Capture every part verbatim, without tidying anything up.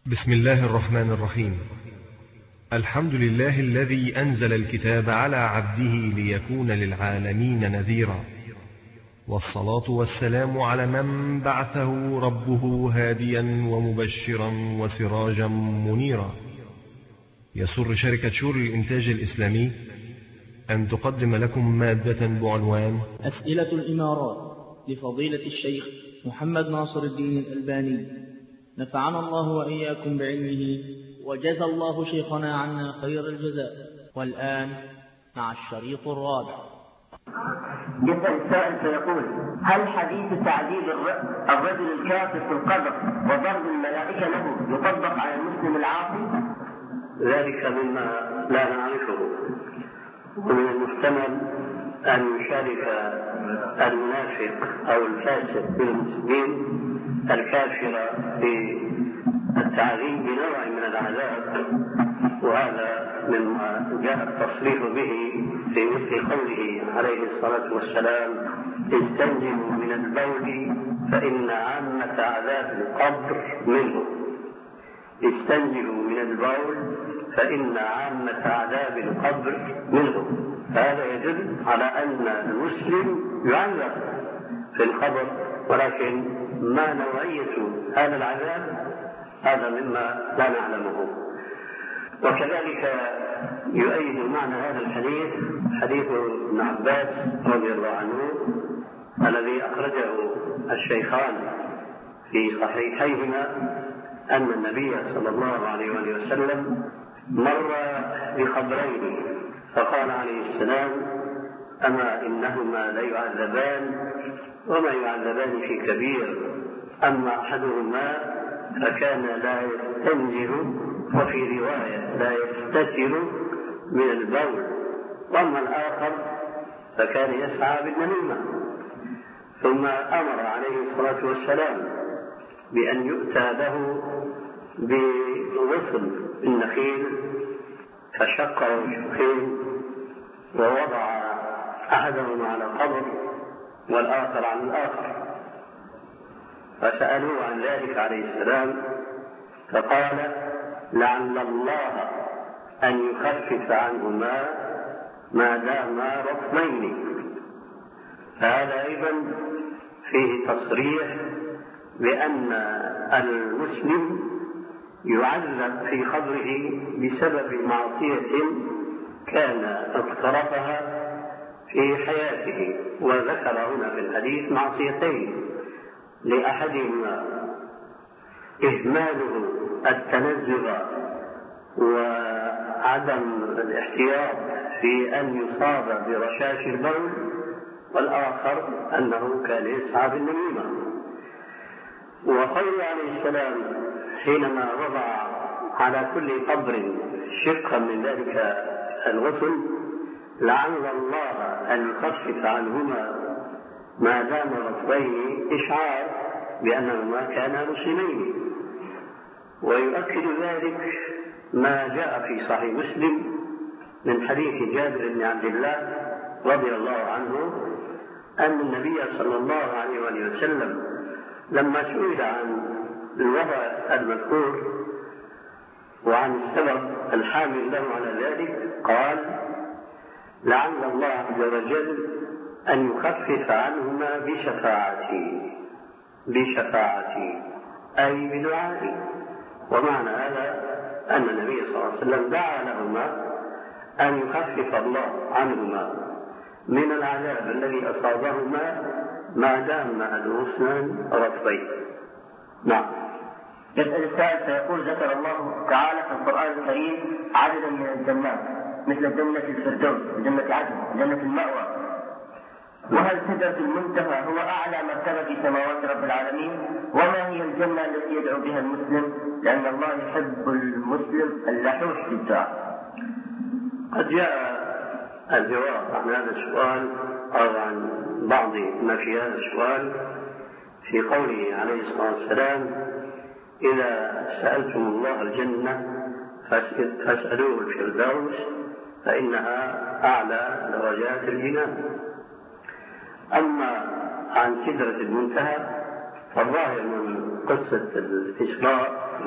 بسم الله الرحمن الرحيم. الحمد لله الذي أنزل الكتاب على عبده ليكون للعالمين نذيرا، والصلاة والسلام على من بعثه ربه هاديا ومبشرا وسراجا منيرا. يسر شركة شور الإنتاج الإسلامي أن تقدم لكم مادة بعنوان أسئلة الإمارات لفضيلة الشيخ محمد ناصر الدين الألباني، نفعنا الله وإياكم بعلمه وجزى الله شيخنا عنا خير الجزاء. والآن مع الشريط الرابع. يسأل السائل فيقول: هل حديث تعذيب الرجل الكافر في القبر وضرب الملائكة له يطبق على المسلم العاصي؟ ذلك مما لا نعرفه، ومن المحتمل أن يشارك المنافق أو الفاسق بالمسلمين الكافر في التعذيب بنوع من العذاب، وهذا مما جاء التصريح به في مثل قوله عليه الصلاة والسلام: استنجموا من البول فإن عامة عذاب القبر منه. استنجموا من البول فإن عامة عذاب القبر منه. هذا يدل على أن المسلم يعذب في القبر، ولكن ما نوعية هذا العذاب هذا مما لا نعلمه. وكذلك يؤيد معنى هذا الحديث حديث ابن عباس رضي الله عنه الذي أخرجه الشيخان في صحيحيهما أن النبي صلى الله عليه وسلم مر بقبرين فقال عليه السلام: أما إنهما ليعذبان وما يعذبان في كبير، أما أحدهما فكان لا يستنزه، وفي رواية لا يستتر من البول، وأما الآخر فكان يسعى بالنميمة. ثم أمر عليه الصلاة والسلام بأن يؤتى له بغصن النخيل فشقه شقين ووضع أحدهما على قبر والآخر عن الآخر، فسألوه عن ذلك عليه السلام فقال: لعل الله أن يخفف عنهما ما داما رطبين. فهذا أيضا فيه تصريح بأن المسلم يعذب في قبره بسبب معصية كان اقترفها في حياته، وذكر هنا في الحديث معصيتين: لأحدهما إهماله التنزه وعدم الاحتياط في أن يصاب برشاش البول، والآخر أنه كان يسعى بالنميمة. وقوله عليه السلام حينما وضع على كل قبر شقا من ذلك الغسل: لعل الله أن يخفف عنهما ما دام رطبين، إشعار بأنهما كانا مسلمين. ويؤكد ذلك ما جاء في صحيح مسلم من حديث جابر بن عبد الله رضي الله عنه أن النبي صلى الله عليه وسلم لما سئل عن الوضع المذكور وعن السبب الحامل له على ذلك قال: لعل الله عز وجل أن يخفف عنهما بشفاعتي بشفاعتي أي بدعائي. ومعنى هذا أن النبي صلى الله عليه وسلم دعا لهما أن يخفف الله عنهما من العذاب الذي أصابهما ما دام الغصنان رطبين. نعم. يسأل السائل فيقول: ذكر الله تعالى في القرآن الكريم عددا من الجنات مثل جنة الفردوس وجنة عدن وجنة المأوى، وهل سدرة المنتهى هو أعلى مرتبة في سماوات رب العالمين؟ وما هي الجنة التي يدعو بها المسلم؟ لأن الله يحب المسلم اللحوح في الدعاء. قد جاء الجواب عن هذا السؤال أو عن بعض ما في هذا السؤال في قوله عليه الصلاة والسلام: إذا سألتم الله الجنة فاسألوه الفردوس فإنها أعلى درجات الجنان. أما عن سدرة المنتهى فالظاهر من قصة الإسراء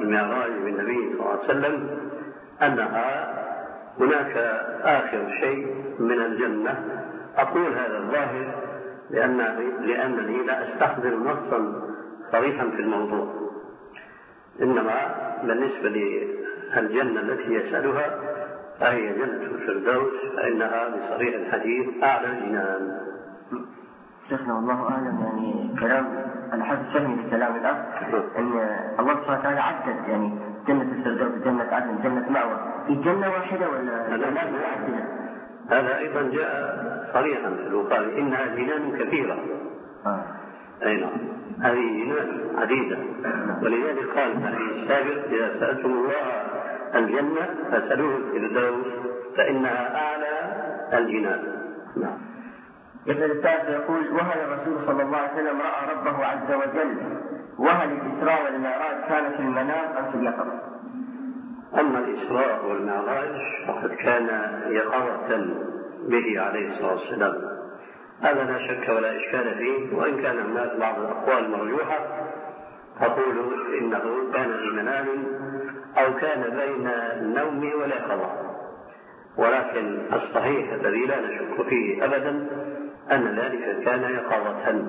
المعراج بالنبي صلى الله عليه وسلم أنها هناك آخر شيء من الجنة. أقول هذا الظاهر لأن لأنني لا أستحضر نصا صريحا في الموضوع، إنما بالنسبة للجنة التي يسألها فهي جنة الفردوس، فإنها بصريح الحديث أعلى الجنان. شيخنا والله أعلم، يعني كلام أنا حاسس فهمي لكلام الأخ أن الله سبحانه وتعالى عدد يعني جنة الفردوس، جنة عدن، جنة مأوى في جنة واحدة ولا جنات متعددة؟ هذا أيضا جاء صريحا في البخاري إنها جنان كثيرة. آه. أي نعم، هذه جنان عديدة، ولذلك قال النبي السابق إذا سألتم الله الجنة فسألوه الفردوس فإنها أعلى الجنان. نعم. ابن الثالث يقول: وهل الرسول صلى الله عليه وسلم رأى ربه عز وجل؟ وهل الإسراء والمعراج كان في المنام أم في اليقظة؟ أما الإسراء والمعراج فقد كان يقظة به عليه الصلاة والسلام، هذا لا شك ولا إشكال فيه، وإن كان هناك بعض الأقوال مرجوحة تقول إنه كان في منام أو كان بين النوم واليقظة، ولكن الصحيح الذي لا نشك فيه أبدا أن ذلك كان يقظة.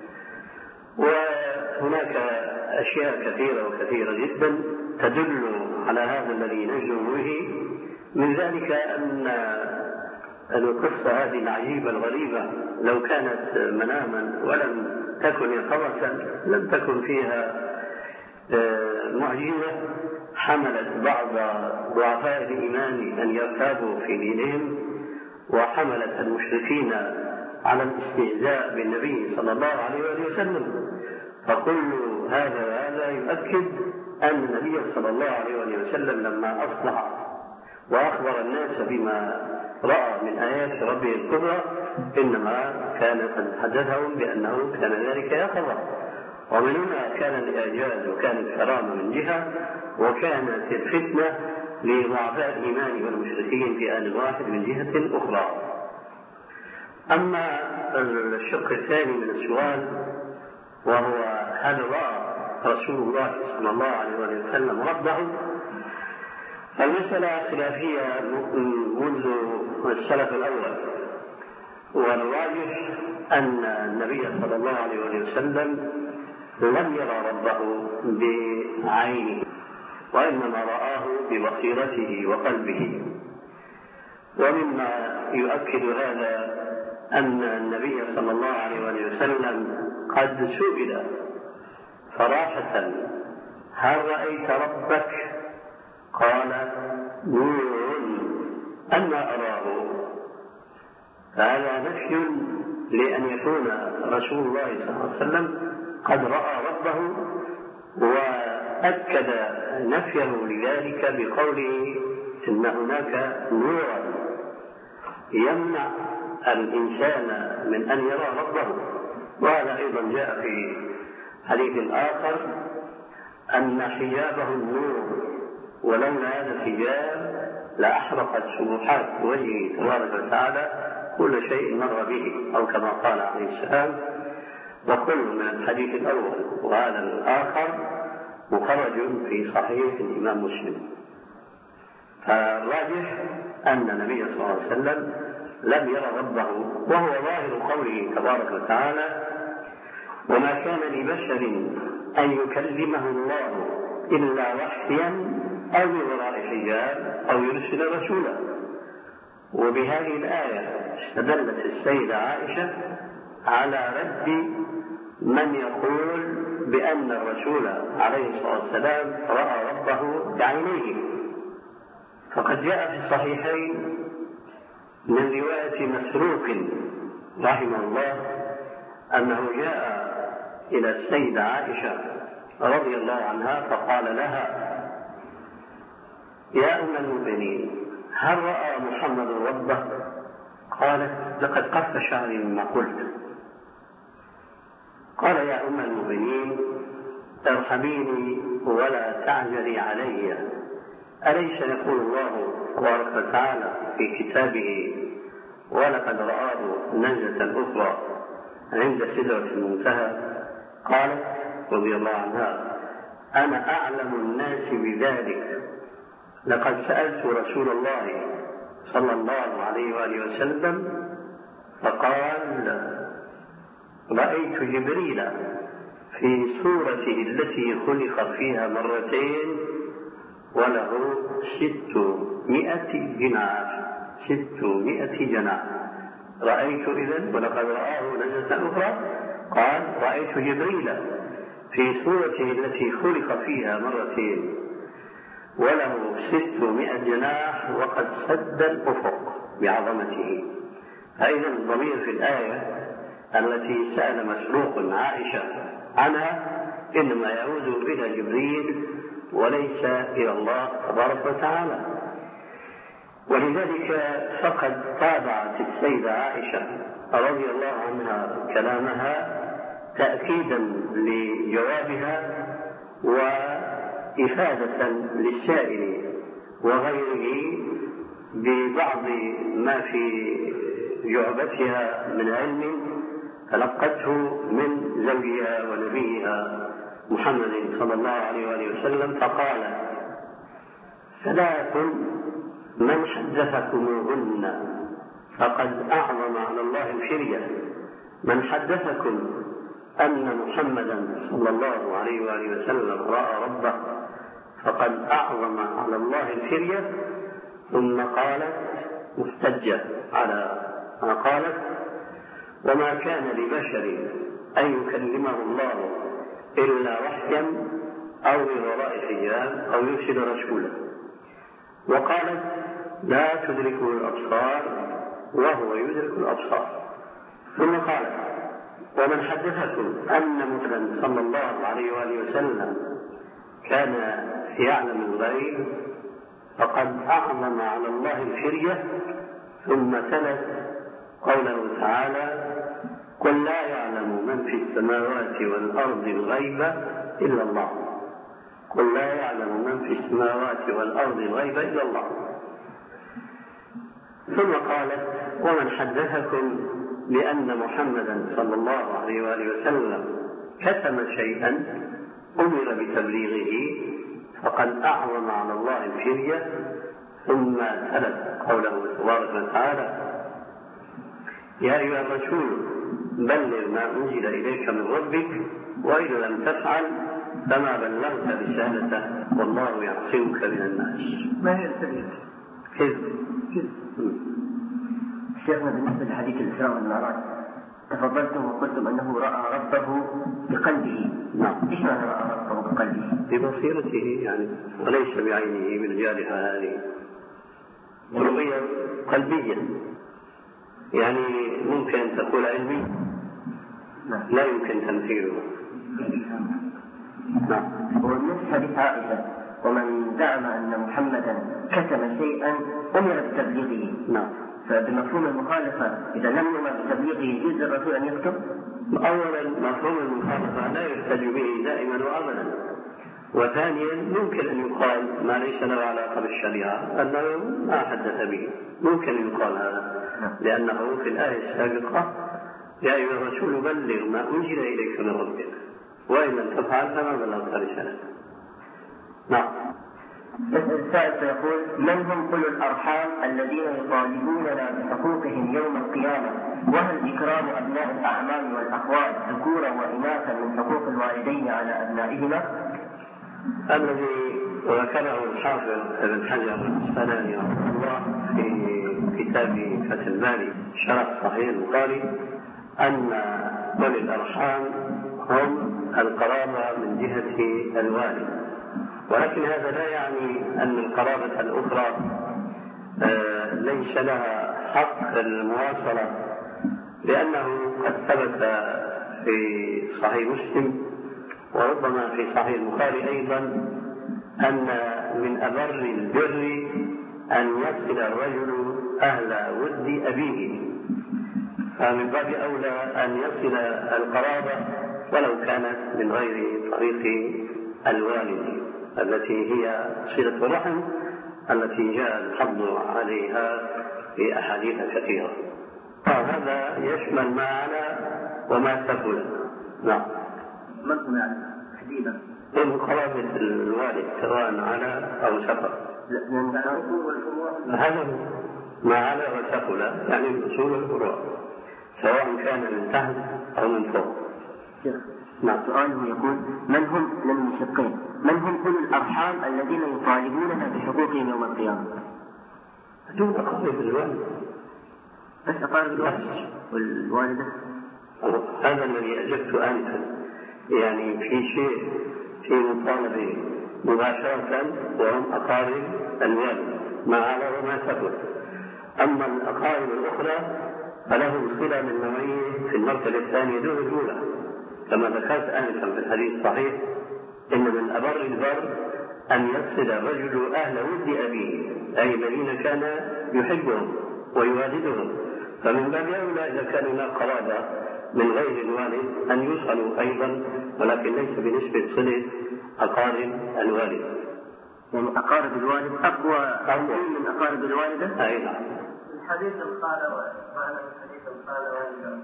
وهناك أشياء كثيرة وكثيرة جدا تدل على هذا الذي نجزم به، من ذلك أن القصة هذه العجيبة الغريبة لو كانت مناما ولم تكن يقظة لم تكن فيها معجزة حملت بعض ضعفاء الإيمان أن يرتابوا في دينهم، وحملت المشركين على الاستهزاء بالنبي صلى الله عليه وسلم. فكل هذا هذا يؤكد أن النبي صلى الله عليه وسلم لما أصلح وأخبر الناس بما رأى من آيات ربه الكبرى إنما كان قد حدثهم بأنه كان ذلك يقظة، ومن هنا كان الإعجاز وكان الكرامة من جهة، وكانت الفتنة لضعفاء الإيمان والمشركين في آن واحد من جهة أخرى. أما الشق الثاني من السؤال وهو هل رأى رسول الله صلى الله عليه وسلم ربه، المسألة خلافية منذ السلف الأول، والراجح أن النبي صلى الله عليه وسلم لم يرى ربه بعينه، وإنما رآه ببصيرته وقلبه. ومما يؤكد هذا أن النبي صلى الله عليه وسلم قد سئل صراحة: هل رأيت ربك؟ قال: نور أنا أراه. فهذا نفي لأن يكون رسول الله صلى الله عليه وسلم قد رأى ربه، وأكد نفيه لذلك بقوله إن هناك نورا يمنع الإنسان من أن يرى ربه. وهذا أيضا جاء في حديث آخر أن حجابه النور، ولولا هذا الحجاب لأحرقت سبحات وجهه تبارك وتعالى كل شيء مر به، أو كما قال عليه السلام. وكل من الحديث الأول وهذا الآخر مخرج في صحيح الإمام مسلم. فالراجح أن النبي صلى الله عليه وسلم لم يرى ربه، وهو ظاهر قوله تبارك وتعالى: وما كان لبشر أن يكلمه الله إلا وحيا أو من وراء حجاب أو يرسل رسولا. وبهذه الآية استدلت السيدة عائشة على رد من يقول بأن الرسول عليه الصلاة والسلام رأى ربه بعينيه. فقد جاء في الصحيحين من رواية مسروق رحمه الله أنه جاء إلى السيدة عائشة رضي الله عنها فقال لها: يا أم المؤمنين، هل رأى محمد ربه؟ قالت: لقد قف شعري مما قلت. قال: يا أم المؤمنين، ارحميني ولا تعجلي علي، أليس يقول الله تبارك وتعالى في كتابه: ولقد رآه نزلة أخرى عند سدرة المنتهى؟ قالت رضي الله عنها: أنا أعلم الناس بذلك، لقد سألت رسول الله صلى الله عليه وآله وسلم فقال رأيت جبريل في صورته التي خلق فيها مرتين وله ستمائة جناح ستمائة جناح. رأيت إذن ولقد رآه نزلة أخرى قال رأيت جبريل في صورته التي خلق فيها مرتين وله ستمائة جناح وقد سد الأفق بعظمته. أيضا الضمير في الآية التي سأل مسروق عائشة عنها إنما يعود إلى جبريل وليس إلى الله تبارك وتعالى. ولذلك فقد تابعت السيدة عائشة رضي الله عنها كلامها تأكيدا لجوابها وإفادة للسائل وغيره ببعض ما في جعبتها من علم تلقته من زوجها ونبيها محمد صلى الله عليه وآله وسلم. فقال ثلاث من حدثكموهن فقد أعظم على الله الفرية. من حدثكم أن محمدا صلى الله عليه وآله وسلم رأى ربه فقد أعظم على الله الفرية. ثم قالت محتجة على ما قالت وما كان لبشر أن يكلمه الله إلا وحيا أو من وراء حجاب أو يرسل رسولا. وقالت لا تدركه الأبصار وهو يدرك الأبصار. ثم قالت ومن حدثكم أن محمدا صلى الله عليه وآله وسلم كان يعلم الغيب فقد أعظم على الله الفرية. ثم تلت قوله تعالى قل لا يعلم من في السماوات والأرض الغيب إلا الله. قل لا يعلم من في السماوات والأرض الغيب إلا الله. ثم قالت ومن حدثكم بأن محمدا صلى الله عليه وآله وسلم كتم شيئا أمر بتبليغه فقد أعظم على الله الفرية. ثم تلت قوله تبارك وتعالى يا أيها الرسول بلغ ما أنزل إليك من ربك وإذا لم تفعل فما بلغت رسالته والله يعصمك من الناس. ما هي السبيل؟ كذب. شيخنا بالنسبة لحديث الإسراء والمعراج تفضلتم وقلتم أنه رأى ربه بقلبه. نعم. إيش معنى رأى ربه بقلبه؟ ببصيرته يعني وليس بعينه بالجارحة هذه. رؤية قلبية يعني ممكن أن تقول علمي لا يمكن تمثيله. نعم. ومن حديث عائشة ومن زعم أن محمدا كتم شيئا أمر بتبليغه. نعم. فبمفهوم المخالفة إذا لم يؤمر بتبليغه يجوز للرسول أن يكتب؟ أولا مفهوم المخالفة لا يحتج به دائما وأبدا. وثانيا ممكن أن يقال ما ليس له علاقة بالشريعة أنه ما حدث به. ممكن أن يقال هذا لأنه في الآية السابقة يا أيها الرسول بلغ ما أنزل إليك من ربك وإن لم تفعل فما بلغت رسالته. نعم. السائل سيقول من هم كل الأرحام الذين يطالبوننا بحقوقهم يوم القيامة وهل إكرام أبناء الأعمام والأخوات ذكورا وإناثا من حقوق الوالدين على أبنائهما؟ الذي ذكره الحافظ ابن حجر العسقلاني رحمه الله في كتاب فتح الباري شرح صحيح البخاري أن أولي الأرحام هم القرابة من جهة الوالد. ولكن هذا لا يعني أن القرابة الأخرى آه ليس لها حق المواصلة لأنه قد ثبت في صحيح مسلم وربما في صحيح البخاري أيضا أن من أبر البر أن يصل الرجل أهل ود أبيه. فمن باب أولى أن يصل القرابة ولو كانت من غير طريق الوالد التي هي صلة الرحم التي جاء الحض عليها في أحاديث كثيرة. هذا يشمل ما على وما سفل. نعم. من هم يعني تحديدا ومقابل الوالد سواء على أو سفر. هذا ما على وسفل يعني الأصول والفروع سواء كان من تحت أو من فوق. نعم. سؤاله يقول: من هم من الشقين من هم أولو الأرحام الذين يطالبوننا بحقوقهم يوم القيامة؟ دون أقارب الوالد بس أقارب الوالد والوالدة. هذا الذي أجبت آنفا، يعني في شيء في مطالبة مباشرة وهم أقارب الوالد ما على وما سبب. أما الأقارب الأخرى فلهم صلة من نوعية في المرتبة الثانية دون الأولى، كما ذكرت آنفا في الحديث الصحيح: إن من أبر البر أن يصل الرجل أهل ود أبيه، أي الذين كان يحبهم ويوالدهم، فمن باب أولى إذا كان هناك قرابة من غير الوالد أن يوصلوا أيضا، ولكن ليس بنسبة صلة أقارب الوالد. يعني أقارب الوالد أقوى أقوى من أقارب الوالدة؟ أي نعم. الحديث الخالة ومعنى الحديث الخالة والدة.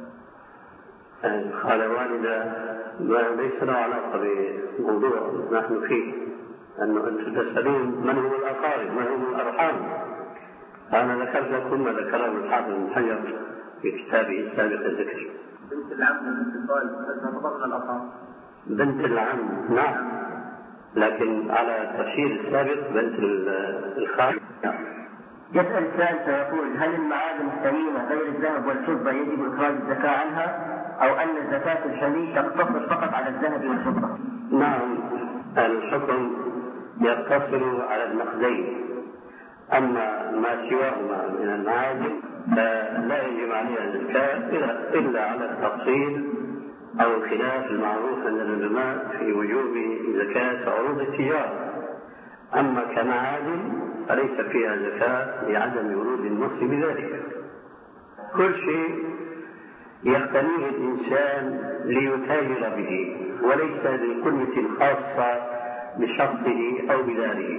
الخالة والدة ليس له علاقة بموضوع نحن فيه، أنه أنتم تسألون من هم الأقارب من هم الأرحام. أنا ذكرت لكم ما ذكره الحافظ بن حجر في كتابه السابق الذكر. بنت العم بنت الخال هل الأرحام؟ بنت العم نعم، لكن على التفسير السابق بنت الخال. يسأل السائل فيقول: هل المعادن الثمينة غير الذهب والفضة يجب إخراج الزكاة عنها، أو أن الزكاة الحلي تقتصر فقط على الذهب والفضة؟ نعم، الحكم يقتصر على النقدين، أما ما سواهما من المعادن فلا يجب عليها الزكاة إلا على التفصيل أو الخلاف المعروف عند العلماء في وجوب زكاة عروض التجارة. أما كمعادن فليس فيها زكاة لعدم ورود النص بذلك. كل شيء يقتنيه الإنسان ليتاجر به وليس لقيمة خاصة بشخصه أو بداره.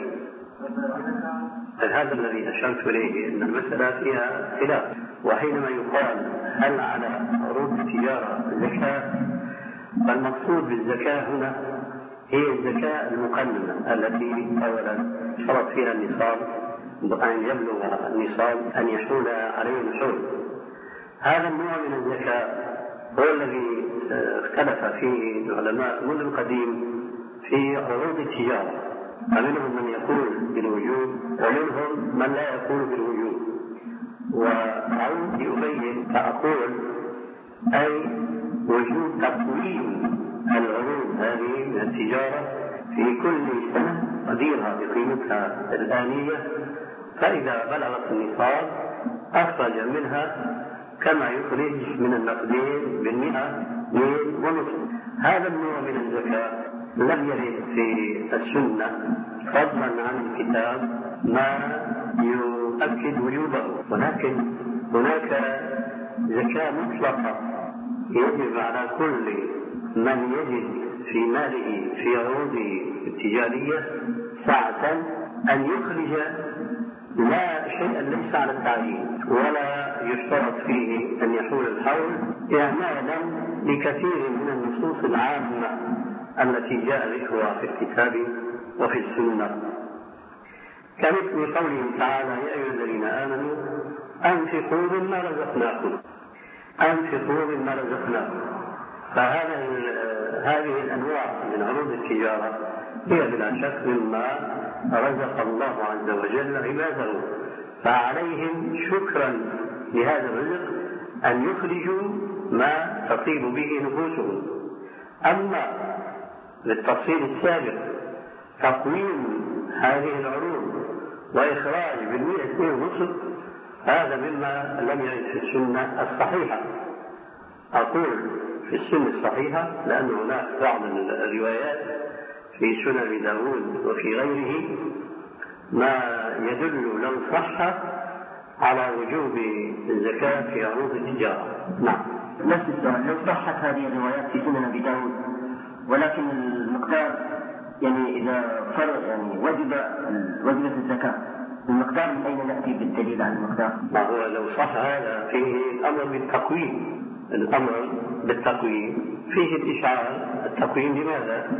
هذا الذي أشرت إليه، أن المسألة فيها خلاف. وحينما يقال هل على عروض التجارة زكاة، فالمقصود بالزكاة هنا هي الزكاة المقننة التي أولا شرط فيها النصاب، أن يبلغ النصاب أن يحول عليه الحول. هذا النوع من الزكاة هو الذي اختلف فيه العلماء منذ القديم في عروض التجارة، فمنهم من يقول بالوجوب ومنهم من لا يقول بالوجوب. وأعود لأبين فأقول أي وجوب تقويم العروض هذه من التجارة في كل سنة قديرها بقيمتها الآنية، فإذا بلغت النصاب أخرج منها كما يخرج من النقدين بالمئة مئة ونصف. هذا النوع من الزكاة لم يرد في السنة فضلا عن الكتاب ما يؤكد وجوبه، ولكن هناك زكاة مطلقة يجب على كل من يجد في ماله في عروضه التجارية ساعة أن يخرج لا شيئا ليس على التعيين ولا يشترط فيه أن يحول الحول، إعمالا لكثير من النصوص العامة التي جاء ذكرها في الكتاب وفي السنة، كمثل قوله تعالى: يا أيها الذين آمنوا أنفقوا مما رزقناكم أنفقوا مما رزقناكم. فهذه هذه الأنواع من عروض التجارة هي بلا شك مما رزق الله عز وجل عباده، فعليهم شكرا لهذا الرزق أن يخرجوا ما تطيب به نفوسهم. أما للتفصيل السابق تقويم هذه العروض وإخراج بالمئة اثنين ونصف، هذا مما لم يرد في السنة الصحيحة. أقول في السنة الصحيحة لأن هناك بعض الروايات في سنن داود وفي غيره ما يدل لو صح على وجوب الزكاة في عروض التجارة. نعم. نفس السؤال: لو صحت هذه الروايات في سنن أبي داود ولكن المقدار يعني إذا فرض يعني وجب وجبت الزكاة، المقدار من أين نأتي بالدليل عن المقدار؟ ما هو لو صح هذا فيه الأمر بالتقويم، الأمر بالتقويم فيه الإشعار. التقويم لماذا؟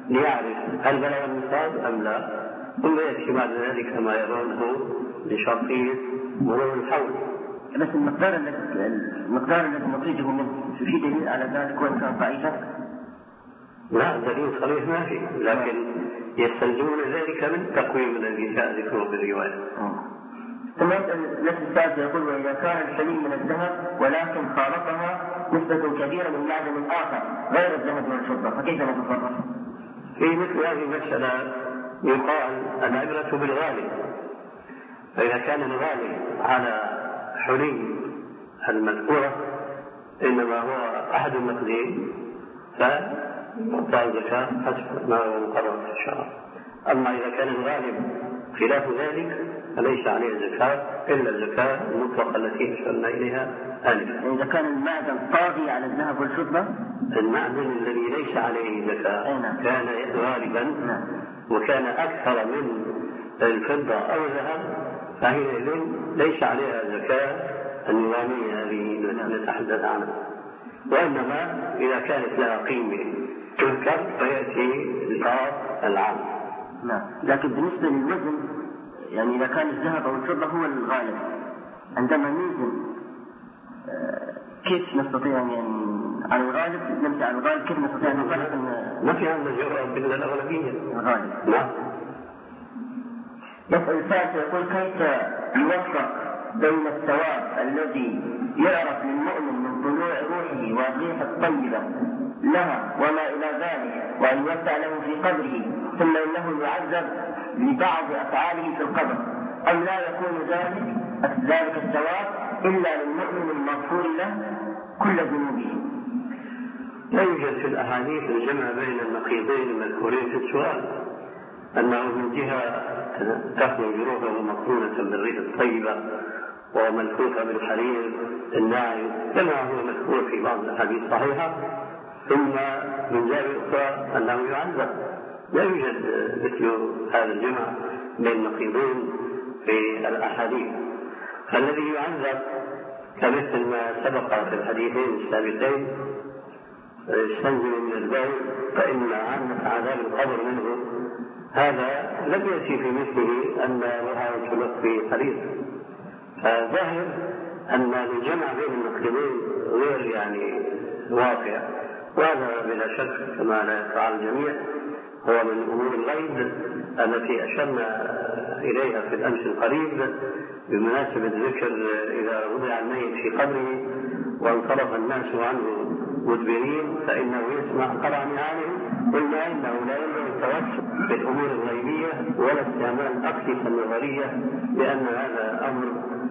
ليعرف هل بلغ النصاب أم لا، ثم يأتي بعد ذلك ما يرونه لشرطية مرور الحول. بس المقدار الذي المقدار الذي نخرجه منه في دليل على ذلك وإن كان ضعيفا؟ لا دليل صريح ما فيه، لكن يستلزمون ذلك من تقويم الذي جاء ذكره بالرواية. ثم نفس السائل يقول: وإذا كان الحلي من الذهب ولكن خالطها نسبة كبيرة من معدن آخر غير الذهب والفضة فكيف نتصرف؟ في مثل هذه المسألة يقال العبرة بالغالب، فإذا كان الغالب على حلي المذكورة إنما هو أحد النقدين فيعطى الزكاة حسب ما هو مقرر في الشرع. أما إذا كان الغالب خلاف ذلك فليس عليه زكاة إلا الزكاة المطلقة التي أشرنا إليها آنفا. إذا كان المعدن طاغي على الذهب والفضة، المعدن الذي ليس عليه زكاة كان غالبا وكان أكثر من الفضة أو الذهب فحينئذ ليس عليها زكاة النظامية التي نتحدث عنها، وإنما إذا كانت لها قيمة تذكر فيأتي الإطار العام. نعم. لكن بالنسبة للوزن يعني إذا كان الذهب أو الفضة هو الغالب عندما نوزن كيف نستطيع يعني على الغالب نمشي على الغالب كيف نستطيع أن نقرر أن ما في عندنا جرأة بالله الأغلبية الغالب؟ نعم. يسأل السائل يقول: كيف يوفق بين الثواب الذي يعرف للمؤمن من طلوع روحه والريح الطيبة لها وما إلى ذلك وأن يوسع له في قبره ثم إنه يعذب لبعض أفعاله في القبر، أم لا يكون ذلك ذلك الثواب إلا للمؤمن المغفور له كل ذنوبه؟ لا يوجد في الأحاديث الجمع بين النقيضين المذكورين في السؤال، أنه من جهة تخرج روحه مقرونة بالريح الطيبة وملفوفة بالحرير الناعم كما هو مذكور في بعض الأحاديث الصحيحة، ثم من جهة أخرى أنه يعذب. لا يوجد مثل هذا الجمع بين النقيضين في الأحاديث. فالذي يعذب كمثل ما سبق في الحديثين السابقين يستنزل من البول فإن عامة عذاب القبر منه، هذا لم يأتي في مثله أن روحه تلق في حرير. فظاهر أن الجمع بين النقيضين غير يعني واقع، وهذا بلا شك كما لا يفعل الجميع هو من أمور الغيب التي أشرنا إليها في الأمس القريب بمناسبة ذكر إذا وضع الميت في قبره وانصرف الناس عنه مدبرين فإنه يسمع قرع نعالهم. قلنا إنه لا ينبغي التوسع في الأمور الغيبية ولا استعمال الأقيسة النظرية، لأن هذا أمر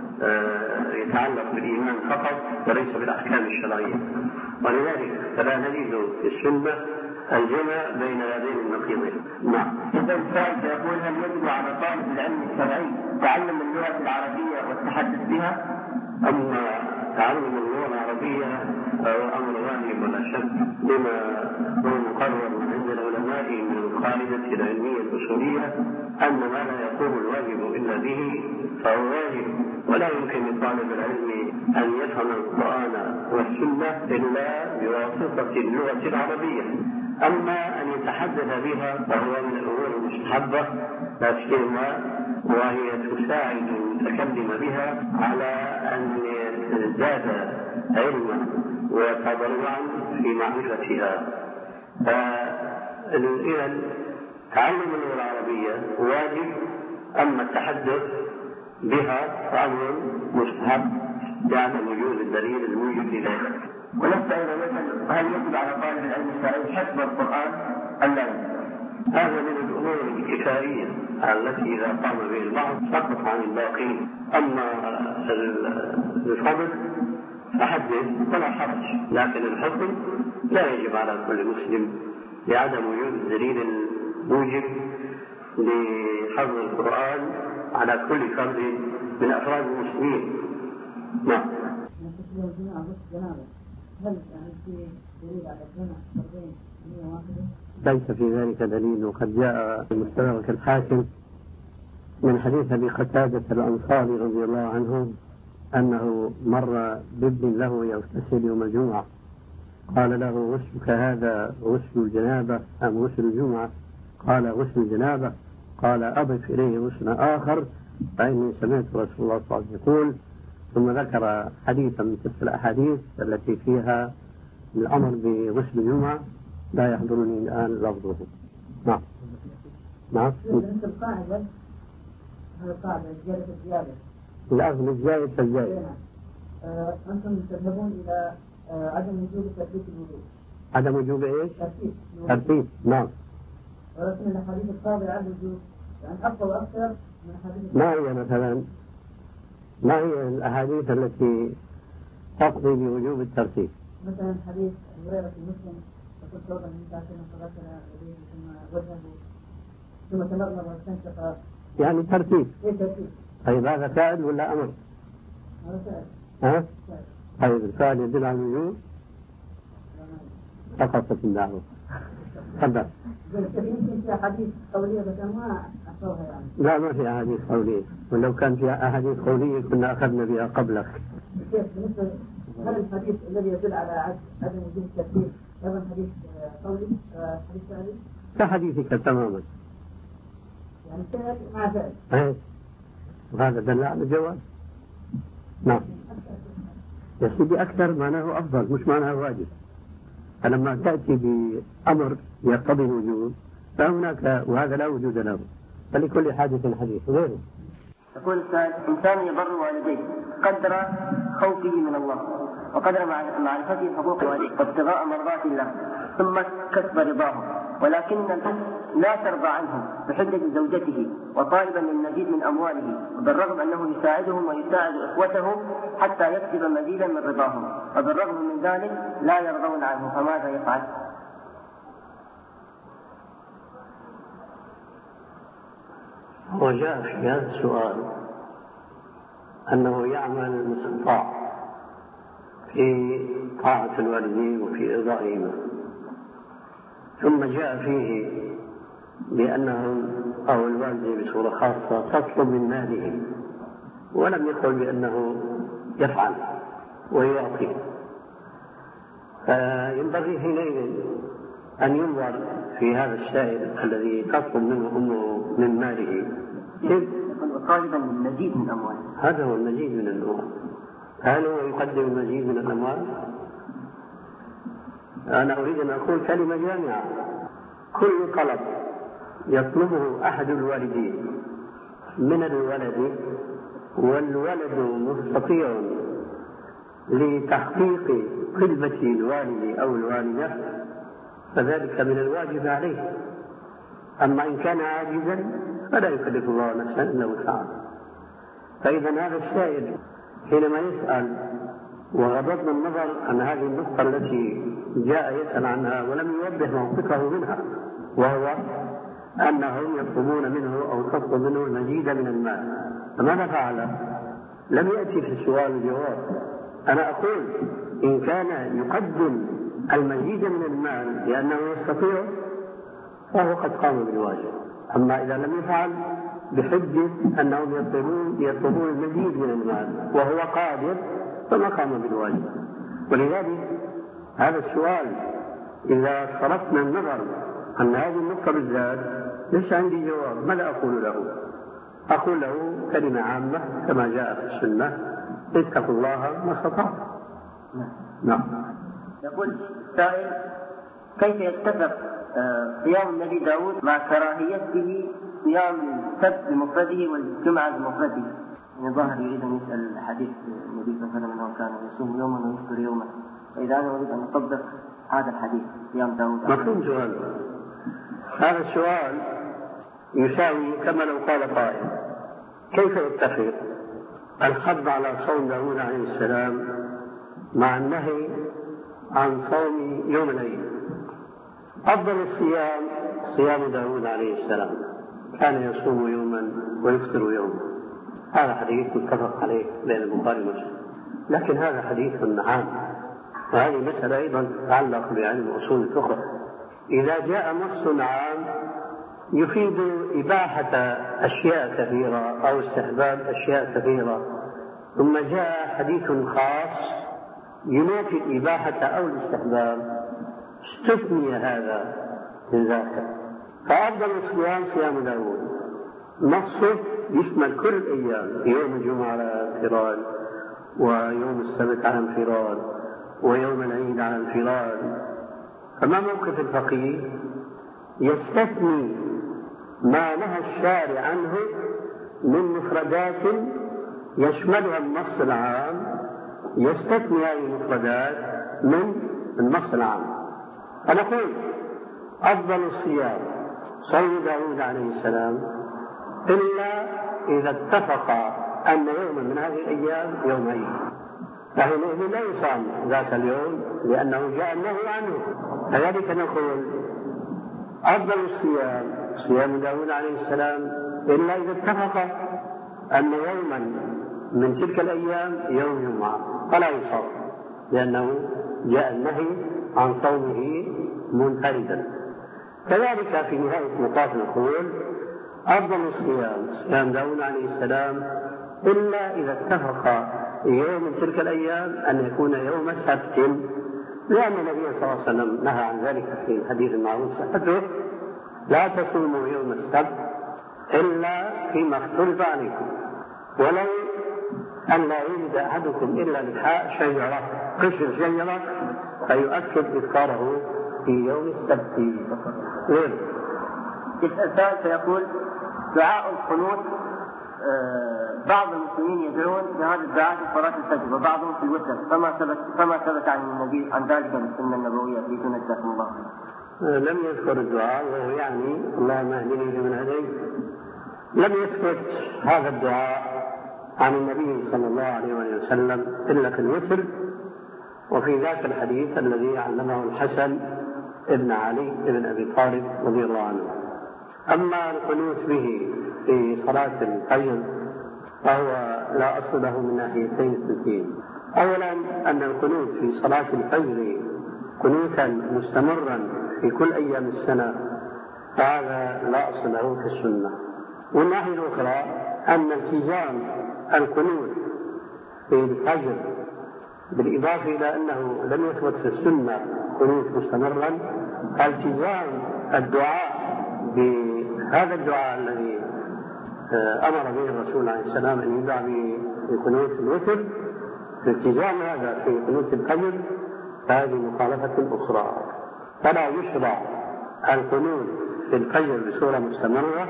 يتعلق بالإيمان فقط وليس بالأحكام الشرعية، ولذلك فلا نجد في السنة الجمع بين هذين النقيضين. نعم. إذا السائل يقول: هل يجب على طالب العلم الشرعي تعلم اللغة العربية والتحدث بها؟ أما تعلم اللغة العربية فهو أمر واجب ولا شك، لما هو مقرر عند العلماء من القاعدة العلمية الأصولية أن ما لا يقوم الواجب إلا به فهو واجب، ولا يمكن لطالب العلم أن يفهم القرآن والسنة إلا بواسطة اللغة العربية. أما أن يتحدث بها فهو من الأمور المستحبة لا سيما، وهي تساعد المتكلم بها على أن يزداد علما وتضرعا في معرفتها. فإذا تعلم اللغة العربية واجب، أما التحدث بها فأمر مستحب لعدم وجود الدليل الموجب لذلك. ونسأل مثلا: هل يجب على طالب العلم الشرعي حفظ القرآن أم لا؟ هذا من الأمور الكفائية التي إذا قام به البعض سقط عن الباقين. أما الفضل فحدث ولا حرج، لكن الحفظ لا يجب على كل مسلم لعدم وجود الدليل الموجب لحفظ القرآن على كل فرد من أفراد المسلمين. نعم. ليس في ذلك دليل، وقد جاء في مستدرك الحاكم من حديث أبي قتادة الأنصاري رضي الله عنه أنه مر بابن له يغتسل يوم الجمعة قال له غسلك هذا غسل الجنابة أم غسل الجمعة؟ قال غسل الجنابة. قال أضف إليه غسل آخر فإني سمعت رسول الله صلى الله عليه وسلم يقول. ثم ذكر حديثا من تلك الأحاديث التي فيها الأمر بغسل الجمعة لا يحضرني الآن لفظه. نعم نعم. بالنسبة للقاعدة هذه القاعدة زيادة الزيادة الأخذ الزائد فالزائد. أنتم تذهبون إلى عدم وجوب ترتيب الوضوء. عدم وجوب إيش؟ ترتيب. ترتيب نعم. ولكن الأحاديث الصادرة عن وجوب يعني أفضل وأكثر من أحاديث. ما هي مثلا؟ ما هي الأحاديث التي تقضي بوجوب الترتيب؟ مثلا حديث هريرة في مسلم يقول توضأ من ساعتين فغسل يديه ثم وجهه ثم تمرمر واستنشق. يعني ترتيب. إيه ترتيب؟ طيب هذا فاعل ولا أمر؟ هذا فاعل. ها؟ طيب الفاعل يدل على الوجوب؟ سقطت الدعوة. تفضل. يمكن في أحاديث قولية بس ما أحصوها يعني. لا ما في أحاديث قولية، ولو كان في أحاديث قولية كنا أخذنا بها قبلك. كيف بالنسبة هل الحديث الذي يدل على عدم وجود الترتيب أيضا حديث قولي حديث فعلي؟ كحديثك تماما. يعني فعل مع فعل. ايه وهذا دل على الجواز. نعم. يا سيدي أكثر معناه أفضل مش معناه واجب. فلما تأتي بأمر يقتضي الوجود فهناك وهذا لا وجود له، فلكل حادث حديث غيره. يقول السائل: إنسان يبر والديه قدر خوفه من الله وقدر معرفته حقوق والديه وابتغاء مرضات الله ثم كسب رضاه، ولكن الأم لا ترضى عنه بحجة زوجته وطالبا للمزيد من أمواله، وبالرغم أنه يساعدهم ويساعد إخوته حتى يكسب مزيدا من رضاهم، وبالرغم من ذلك لا يرضون عنه، فماذا يفعل؟ وجاء في هذا السؤال أنه يعمل المستطاع في طاعة الوالدين وفي إرضائهما، ثم جاء فيه بأنهم أو الوالدة بصورة خاصة تطلب من ماله، ولم يقل بأنه يفعل ويعطي، فينبغي حينئذ أن ينظر في هذا السائل الذي تطلب منه أمه من ماله طالبا المزيد من أمواله. هذا هو المزيد من الأموال. هل هو يقدم المزيد من الأموال؟ أنا أريد أن أقول كلمة جامعة: كل طلب يطلبه أحد الوالدين من الولد والولد مستطيع لتحقيق طلبة الوالد أو الوالدة فذلك من الواجب عليه. أما إن كان عاجزا فلا يكلف الله نفسا إلا وسعها. فإذا هذا السائل حينما يسأل، وغضضنا النظر عن هذه النقطة التي جاء يسأل عنها ولم يوضح موقفه منها، وهو أنهم يطلبون منه أو تطلب منه المزيد من المال، فماذا فعل؟ لم يأتي في السؤال الجواب. أنا أقول إن كان يقدم المزيد من المال لأنه يستطيع فهو قد قام بالواجب، أما إذا لم يفعل بحجة أنهم يطلبون يطلبون المزيد من المال وهو قادر فما قام بالواجب. ولذلك هذا السؤال إذا صرفنا النظر عن هذه النقطة بالذات ليس عندي جواب. ماذا أقول له؟ أقول له كلمة عامة كما جاء في السنة: اتقوا الله ما استطعتم. نعم. يقول السائل: كيف يتفق صيام النبي داود مع كراهيته صيام السبت بمفرده والجمعة بمفرده؟ من ظاهر يريد أن يسأل حديث النبي صلى الله عليه وسلم أنه كان يصوم يوما ويفطر يوما، فإذا أنا أريد أن أطبق هذا الحديث صيام داود. مفهوم سؤال. هذا السؤال يساوي كما لو قال قائل: كيف يتفق الحض على صوم داود عليه السلام مع النهي عن صوم يوم العيد؟ أفضل الصيام صيام داود عليه السلام، كان يصوم يوما ويفطر يوما. هذا حديث متفق عليه بين البخاري ومسلم، لكن هذا حديث عام، وهذه مسألة أيضا تتعلق بعلم أصول الفقه. إذا جاء نص عام يفيد إباحة أشياء كثيرة أو استحباب أشياء كثيرة، ثم جاء حديث خاص ينافي الإباحة أو الاستحباب استثني هذا من ذاك. فأفضل الصيام صيام داود، نصه يشمل كل الأيام، يوم الجمعة على انفراد، ويوم السبت على انفراد، ويوم العيد على انفراد. فما موقف الفقيه؟ يستثني ما نهى الشارع عنه من مفردات يشملها النص العام، يستثني هذه المفردات من النص العام. فنقول أفضل الصيام صوم داود عليه السلام، إلا إذا اتفق أن يوما من هذه الأيام يوم عيد، فحينئذ لا يصام ذاك اليوم لأنه جاء النهي عنه. كذلك نقول أفضل الصيام صيام داود عليه السلام، إلا إذا اتفق أن يوما من تلك الأيام يوم جمعة فلا يصام لأنه جاء النهي عن صومه منفردا. كذلك في نهاية مطاف نقول أفضل الصيام صيام داود عليه السلام، إلا إذا اتفق يوم من تلك الأيام أن يكون يوم سبت، لأن النبي صلى الله عليه وسلم نهى عن ذلك في الحديث المعروف صحته: لا تصوموا يوم السبت إلا فيما اختلف عليكم، ولو أن لا يجد أحدكم إلا لحاء شجرة قشر شجرة فيؤكد إذكاره في يوم السبت. غير يسأل سائل فيقول: دعاء القنوت بعض المسلمين يدعون بهذا الدعاء في صلاة الفجر وبعضهم في الوتر، فما ثبت فما ثبت عن النبي عن ذلك بالسنة النبوية في جزاكم الله. لم يذكر الدعاء، وهو يعني اللهم اهدني لمن هديت. لم يثبت هذا الدعاء عن النبي صلى الله عليه وسلم إلا في الوتر، وفي ذاك الحديث الذي علمه الحسن ابن علي ابن أبي طالب رضي الله عنه. أما القنوت به في صلاة الفجر فهو لا أصل له من ناحيتين اثنتين. أولا أن القنوت في صلاة الفجر قنوتا مستمرا في كل أيام السنة فهذا لا أصل له في السنة. والناحية الأخرى أن التزام القنوت في الفجر بالإضافة إلى أنه لم يثبت في السنة قنوت مستمرا، التزام الدعاء بهذا الدعاء الذي أمر به الرسول عليه السلام أن يدعى بقنوت الوتر، الالتزام هذا في قنوت الفجر هذه مخالفة أخرى. فلا يشرع القنوت في الفجر بصورة مستمرة،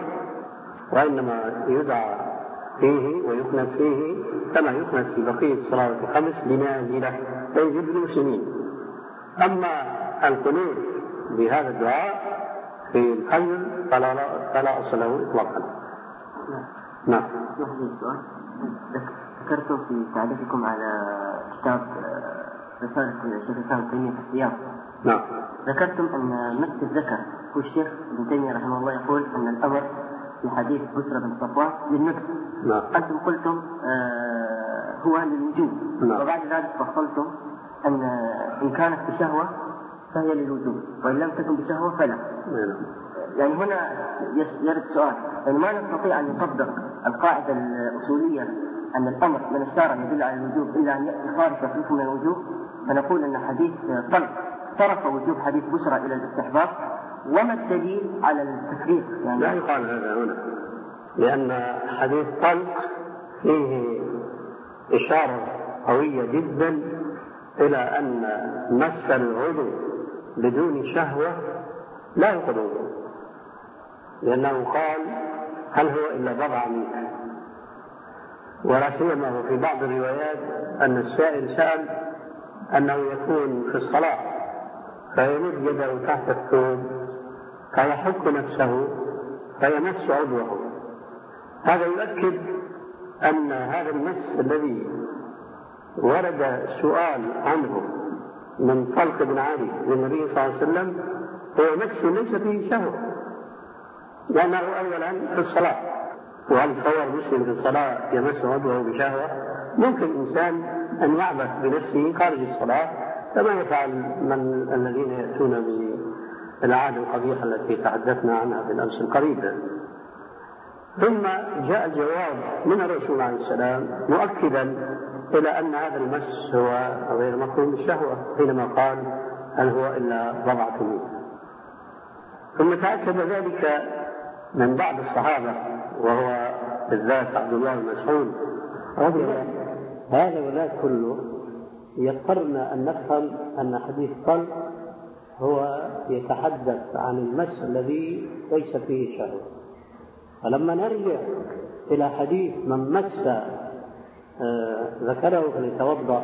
وإنما يدعى فيه ويقنت فيه كما يقنت في بقية الصلوات الخمس لنازلة يجب المسلمين. أما القنوت بهذا الدعاء في الفجر فلا, فلا أصل له إطلاقا. نعم. اسمح لي السؤال. ذكرتم في تعليقكم على كتاب رسالة الشيخ الإسلام ابن تيمية في الصيام. نعم. ذكرتم أن مس الذكر هو الشيخ ابن تيمية رحمه الله يقول أن الأمر في حديث بسرة بن صفوان للنطق. نعم. أنتم قلتم آه هو للوجوب. نعم. وبعد ذلك فصلتم أن إن كانت بشهوة فهي للوجوب وإن لم تكن بشهوة فلا. نعم. يعني هنا يرد سؤال، يعني ما نستطيع أن نطبق القاعدة الأصولية أن الأمر من الشارع يدل على الوجوب إلا أن يأتي صارف يصرفه من الوجوب، فنقول أن حديث طلق صرف وجوب حديث بشرى إلى الاستحباب، وما الدليل على التفريق؟ يعني لا يقال هذا هنا، لأن حديث طلق فيه إشارة قوية جدا إلى أن مس العضو بدون شهوة لا يقضي، لأنه قال هل هو إلا بضع منك، ولا سيما في بعض الروايات أن السائل سأل أنه يكون في الصلاة فيمد يده تحت الثوب فيحك نفسه فيمس عضوه. هذا يؤكد أن هذا المس الذي ورد السؤال عنه من طلق بن علي للنبي صلى الله عليه وسلم هو مس ليس فيه شهوة، لأنه أولا في الصلاة، وهل تصور مسلم في الصلاة يمس عضوه بشهوة؟ ممكن إنسان أن يعبث بنفسه خارج الصلاة كما يفعل من الذين يأتون بالعادة القبيحة التي تحدثنا عنها في الأمس القريب. ثم جاء الجواب من الرسول عليه السلام مؤكدا إلى أن هذا المس هو غير مكروه بالشهوة حينما قال هل هو إلا بضعة منه. ثم تأكد ذلك من بعض الصحابة وهو بالذات عبد الله بن مسعود رضي الله عنه. هذا وذاك كله يضطرنا أن نفهم أن حديث قلب هو يتحدث عن المس الذي ليس فيه شهوة. فلما نرجع إلى حديث من مس آه ذكره فليتوضأ،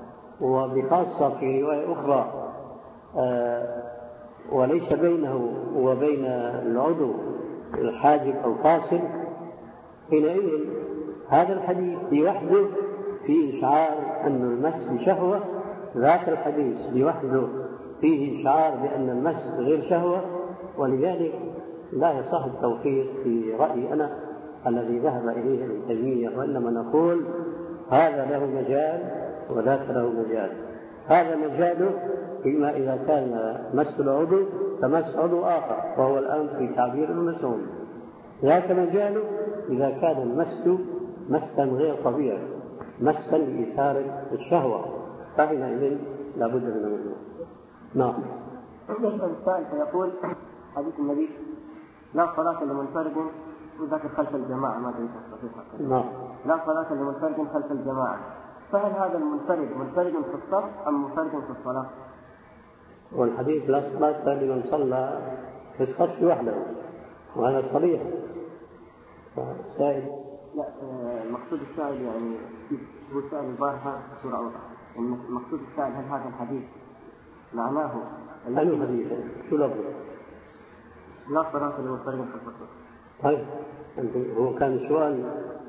وبخاصة في رواية أخرى آه وليس بينه وبين العضو الحاجب أو فاصل، حينئذ هذا الحديث لوحده فيه إشعار أن المس بشهوة، ذاك الحديث لوحده فيه إشعار بأن المس غير شهوة. ولذلك لا يصح التوفيق في رأيي أنا الذي ذهب إليه ابن تيمية، وإنما نقول هذا له مجال وذاك له مجال. هذا مجاله فيما إذا كان مس العضو كمس عضو آخر، وهو الآن في تعبير المسعود. ذاك مجاله إذا كان المس مسا غير طبيعي، مسا لإثارة الشهوة، فحينئذ لابد من المجنون. نعم. يسأل السائل فيقول حديث النبي لا صلاة لمنفرد وذاكر خلف الجماعة، ما أدري صحيح. نعم. لا صلاة لمنفرد خلف الجماعة، فهل هذا المنفرد منفرد في الصف أم منفرد في الصلاة؟ والحديث لا صلاة لمن صلى في الصف وحده، وهذا صريح. سائل لا المقصود السائل يعني هو سائل البارحة بصورة أوضح. المقصود السائل هل هذا الحديث معناه أي حديث؟ شو لفظه؟ لا صلاة لمنفرد في الصف. طيب هو كان السؤال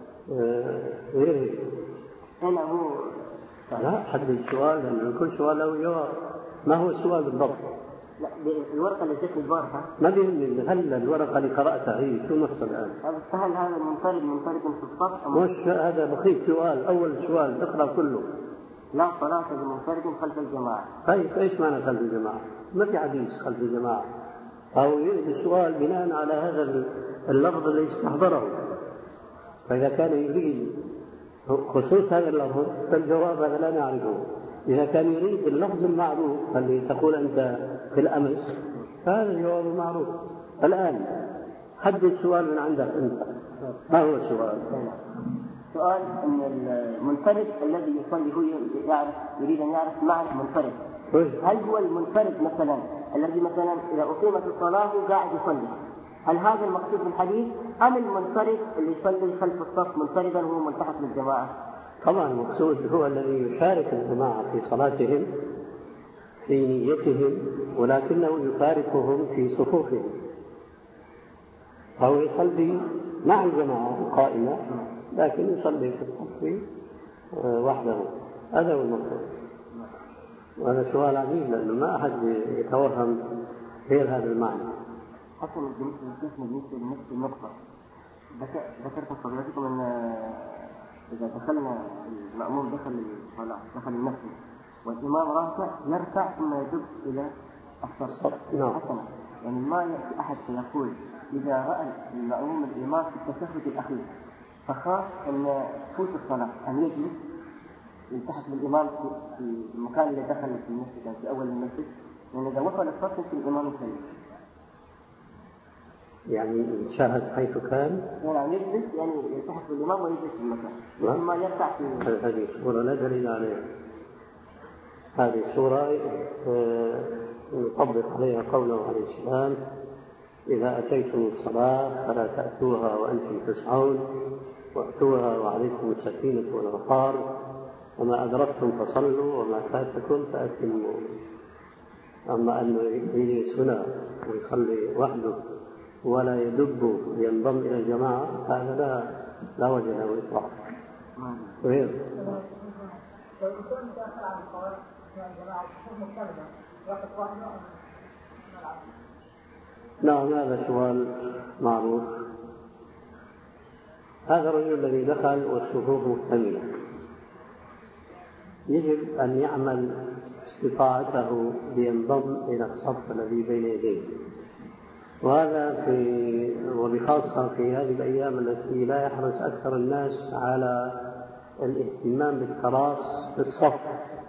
غير هنا هو لا حدد السؤال، لأن كل سؤال له جواب. ما هو السؤال بالضبط؟ لا الورقة اللي جت البارحة ما بيهمني، هل الورقة اللي قرأتها هي شو نص الآن؟ هل هذا المنفرد منفرد في الصف أم مش هذا بقيت سؤال، أول سؤال اقرأ كله. لا صلاة لمنفرد خلف الجماعة. طيب ايش معنى خلف الجماعة؟ ما في حديث خلف الجماعة، أو يريد السؤال بناء على هذا اللفظ اللي استحضره. فإذا كان يريد خصوص هذا اللفظ فالجواب هذا لا نعرفه. إذا كان يريد اللفظ المعروف اللي تقول أنت في الأمس فهذا الجواب المعروف. الآن حدد سؤال من عندك أنت، ما هو السؤال؟ سؤال أن المنفرد الذي يصلي هو يعرف يريد أن يعرف معنى المنفرد. هل هو المنفرد مثلا الذي مثلا إذا أقيمت الصلاة قاعد يصلي، هل هذا المقصود بالحديث أم المنفرد اللي يصلي خلف الصف منفردا وهو ملتحق بالجماعة؟ طبعا المقصود هو الذي يشارك الجماعة في صلاتهم في نيتهم، ولكنه يفارقهم في صفوفهم، أو يصلي مع الجماعة قائمة لكن يصلي في الصف وحده. هذا هو المقصود. وهذا سؤال عجيب لأنه ما أحد يتوهم غير هذا المعنى. حسن بالنسبة لنفس النقطة ذكرت فضلاتكم أن إذا دخلنا المأموم دخل الصلاة دخل المسجد والإمام راكع يركع ثم يدب إلى الصف. حسنا يعني ما يأتي أحد فيقول إذا رأى المأموم الإمام في التشهد الأخير فخاف أن تفوت الصلاة أن يجلس يلتحق بالإمام في المكان اللي دخل في المسجد يعني في أول المسجد، لأن يعني إذا وصل الصف في الإمام يصلي. يعني شاهد حيث كان يعني يجلس يعني يلتحق بالإمام ويجلس في المكان مثل ما يركع في هذه الصورة لا دليل عليها. هذه الصورة يطبق عليها قوله عليه السلام إذا أتيتم الصلاة فلا تأتوها وأنتم تسعون وأتوها وعليكم السكينة والوقار وما أدركتم فصلوا وما فاتكم فأتموا. أما أنه يجلس هنا ويصلي وحده ولا يدب ينضم إلى الجماعة هذا لا لا وجه له إطلاقا. غير نعم هذا سؤال معروف. هذا الرجل الذي دخل والصفوف مكتملة يجب أن يعمل استطاعته لينضم إلى الصف الذي بين يديه، وهذا في وبخاصة في هذه الأيام التي لا يحرص أكثر الناس على الاهتمام بالتراص في الصف.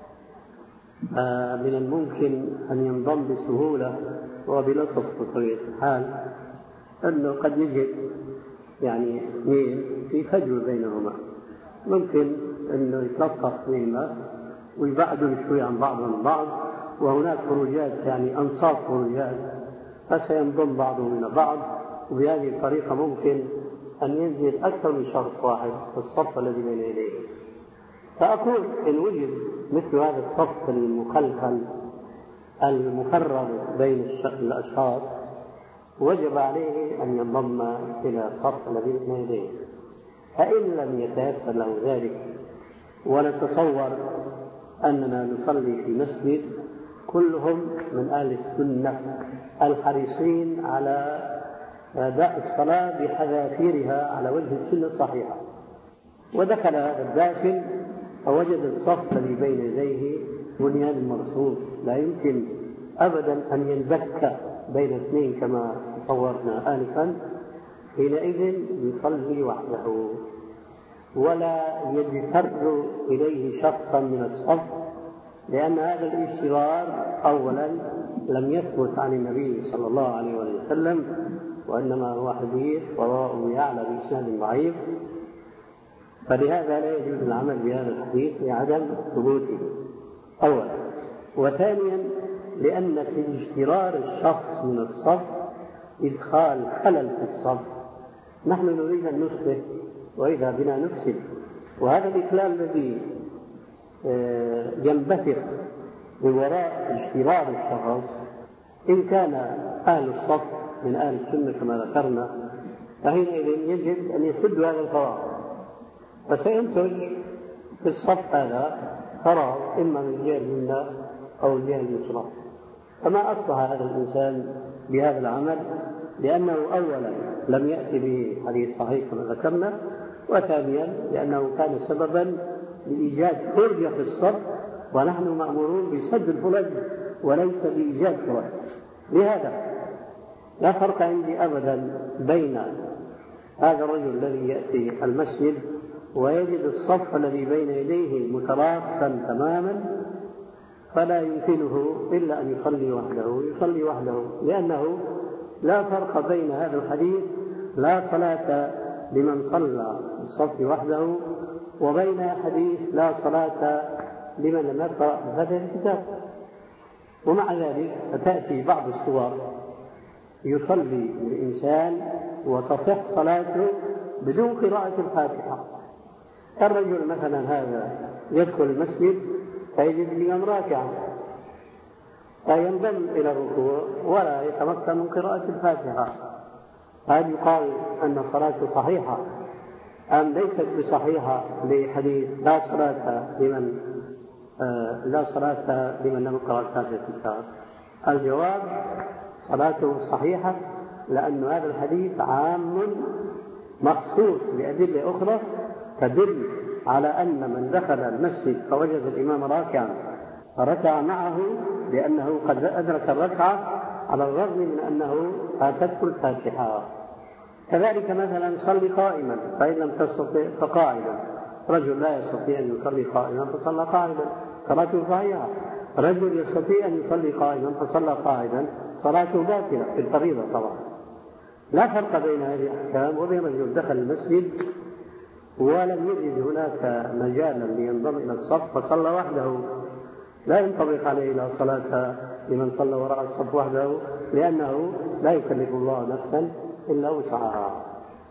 من الممكن أن ينضم بسهولة وبلطف بطبيعة الحال أنه قد يجد يعني اثنين في فجوة بينهما، ممكن أنه يتلطف بينهما ويبعدوا شوي عن بعضهم بعض، وهناك خروجات يعني أنصاف خروجات، فسينضم بعضهم إلى بعض، وبهذه الطريقة ممكن أن ينزل أكثر من شخص واحد في الصف الذي بين يديه. فأقول إن وجد مثل هذا الصف المخلخل المفرغ بين الأشخاص وجب عليه أن ينضم إلى الصف الذي بين يديه. فإن لم يتيسر له ذلك، ونتصور أننا نصلي في مسجد كلهم من أهل السنة الحريصين على أداء الصلاة بحذافيرها على وجه السنة الصحيحة، ودخل هذا الداخل فوجد الصف الذي بين يديه بنيان مرصوص لا يمكن أبدا أن ينبك بين اثنين كما تصورنا آنفا، حينئذ يصلي وحده ولا يجتر إليه شخصا من الصف، لأن هذا الاشترار أولا لم يثبت عن النبي صلى الله عليه وسلم، وإنما هو حديث وراءه يعلى بإسناد ضعيف، فلهذا لا يجوز العمل بهذا الحديث لعدم ثبوته أولا. وثانيا لأن في اجترار الشخص من الصف إدخال خلل في الصف، نحن نريد أن نصلح وإذا بنا نفسد، وهذا الإخلال الذي ينبثق من وراء اجترار الشخص إن كان أهل الصف من أهل السنة كما ذكرنا، فحينئذ يجب أن يسد هذا الفراغ، فسينتج في الصف هذا فراغ إما من الجهة اليمنى أو الجهة اليسرى. فما أصلح هذا الإنسان بهذا العمل؟ لأنه أولا لم يأتي به حديث صحيح كما ذكرنا، وثانيا لأنه كان سببا لإيجاد فرجة في الصف، ونحن مأمورون بسد الفرج وليس بإيجاد فرج. لهذا لا فرق عندي أبدا بين هذا الرجل الذي يأتي المسجد ويجد الصف الذي بين يديه متراصا تماما فلا يمكنه إلا أن يصلي وحده يصلي وحده لأنه لا فرق بين هذا الحديث لا صلاة لمن صلى الصف وحده وبين حديث لا صلاة لمن لم يقرأ هذا الكتاب. ومع ذلك فتأتي بعض الصور يصلي الإنسان وتصح صلاته بدون قراءة الفاتحة. الرجل مثلا هذا يدخل المسجد فيجد الإمام راكعا فينضم إلى الركوع ولا يتمكن من قراءة الفاتحة، هل يقال أن صلاته صحيحة أم ليست بصحيحة لحديث لا صلاة لمن آه لا صلاة لمن لم يقرأ الفاتحة؟ الجواب صلاته صحيحة، لأن هذا الحديث عام مخصوص بأدلة أخرى تدل على أن من دخل المسجد فوجد الإمام راكعا فركع معه لأنه قد أدرك الركعة على الرغم من أنه فاتته الفاتحة. كذلك مثلا صلي قائما فإن لم تستطع فقاعدا، رجل لا يستطيع أن يصلي قائما فصلى قاعدا صلاته صحيحة، رجل يستطيع أن يصلي قائما فصلى قاعدا صلاته باطلة في الفريضة طبعا. لا فرق بين هذه الأحكام وبين رجل دخل المسجد ولم يجد هناك مجالا لينضم إلى الصف فصلى وحده، لا ينطبق عليه لا صلاة لمن صلى وراء الصف وحده، لأنه لا يكلف الله نفسا إلا وسعها.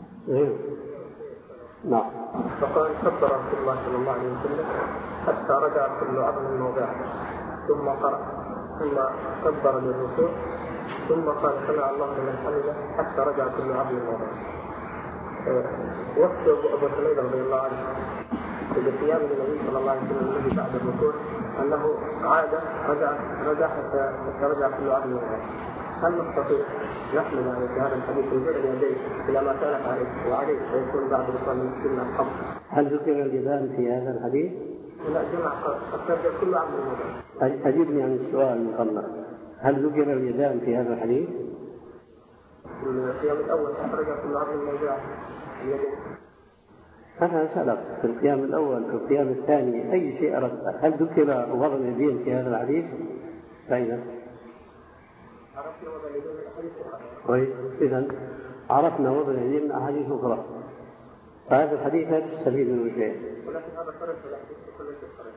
نعم. فقال كبر رسول الله صلى الله عليه وسلم حتى رجع كل عظم من موضعه، ثم قرأ، ثم كبر للركوع، ثم قال سمع الله لمن حمده حتى رجع كل عظم من موضعه. وقت أبو حميد رضي الله عنه بقيام النبي صلى الله عليه وسلم الذي بعد الركوع أنه عاد رجع رجع حتى رجع كل عظم من موضعه. هل نستطيع نحمل على هذا الحديث وجود اليدين إلى ما كانت عليه وعليه ويكون بعد الركوع من السنة الخمس؟ هل ذكر اليدان في هذا الحديث؟ لا، جمع أكثر كل عظم من موضعه. أجبني عن السؤال المقرر، هل ذكر اليدان في هذا الحديث؟ القيام الأول أخرج كل عظم الموضوع اليدين. هذا سألك في القيام الأول في القيام الثاني أي شيء أردت؟ هل ذكر وضع اليدين في هذا الحديث؟ فإذا عرفنا وضع اليدين من أحاديث أخرى. كويس، إذا عرفنا وضع اليدين من أحاديث أخرى، فهذا الحديث لا تستفيد منه شيء. ولكن هذا خرج في الحديث كل شيء خرج.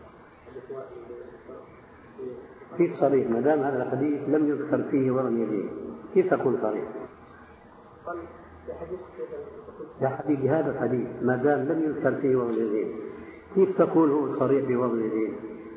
كيف صريح ما دام هذا الحديث لم يذكر فيه وضع اليدين؟ كيف تكون صريح؟ قال في حديث يا حبيبي هذا الحديث ما دام لم يذكر فيه وضع اليدين كيف تقول هو صريح بوضع اليدين؟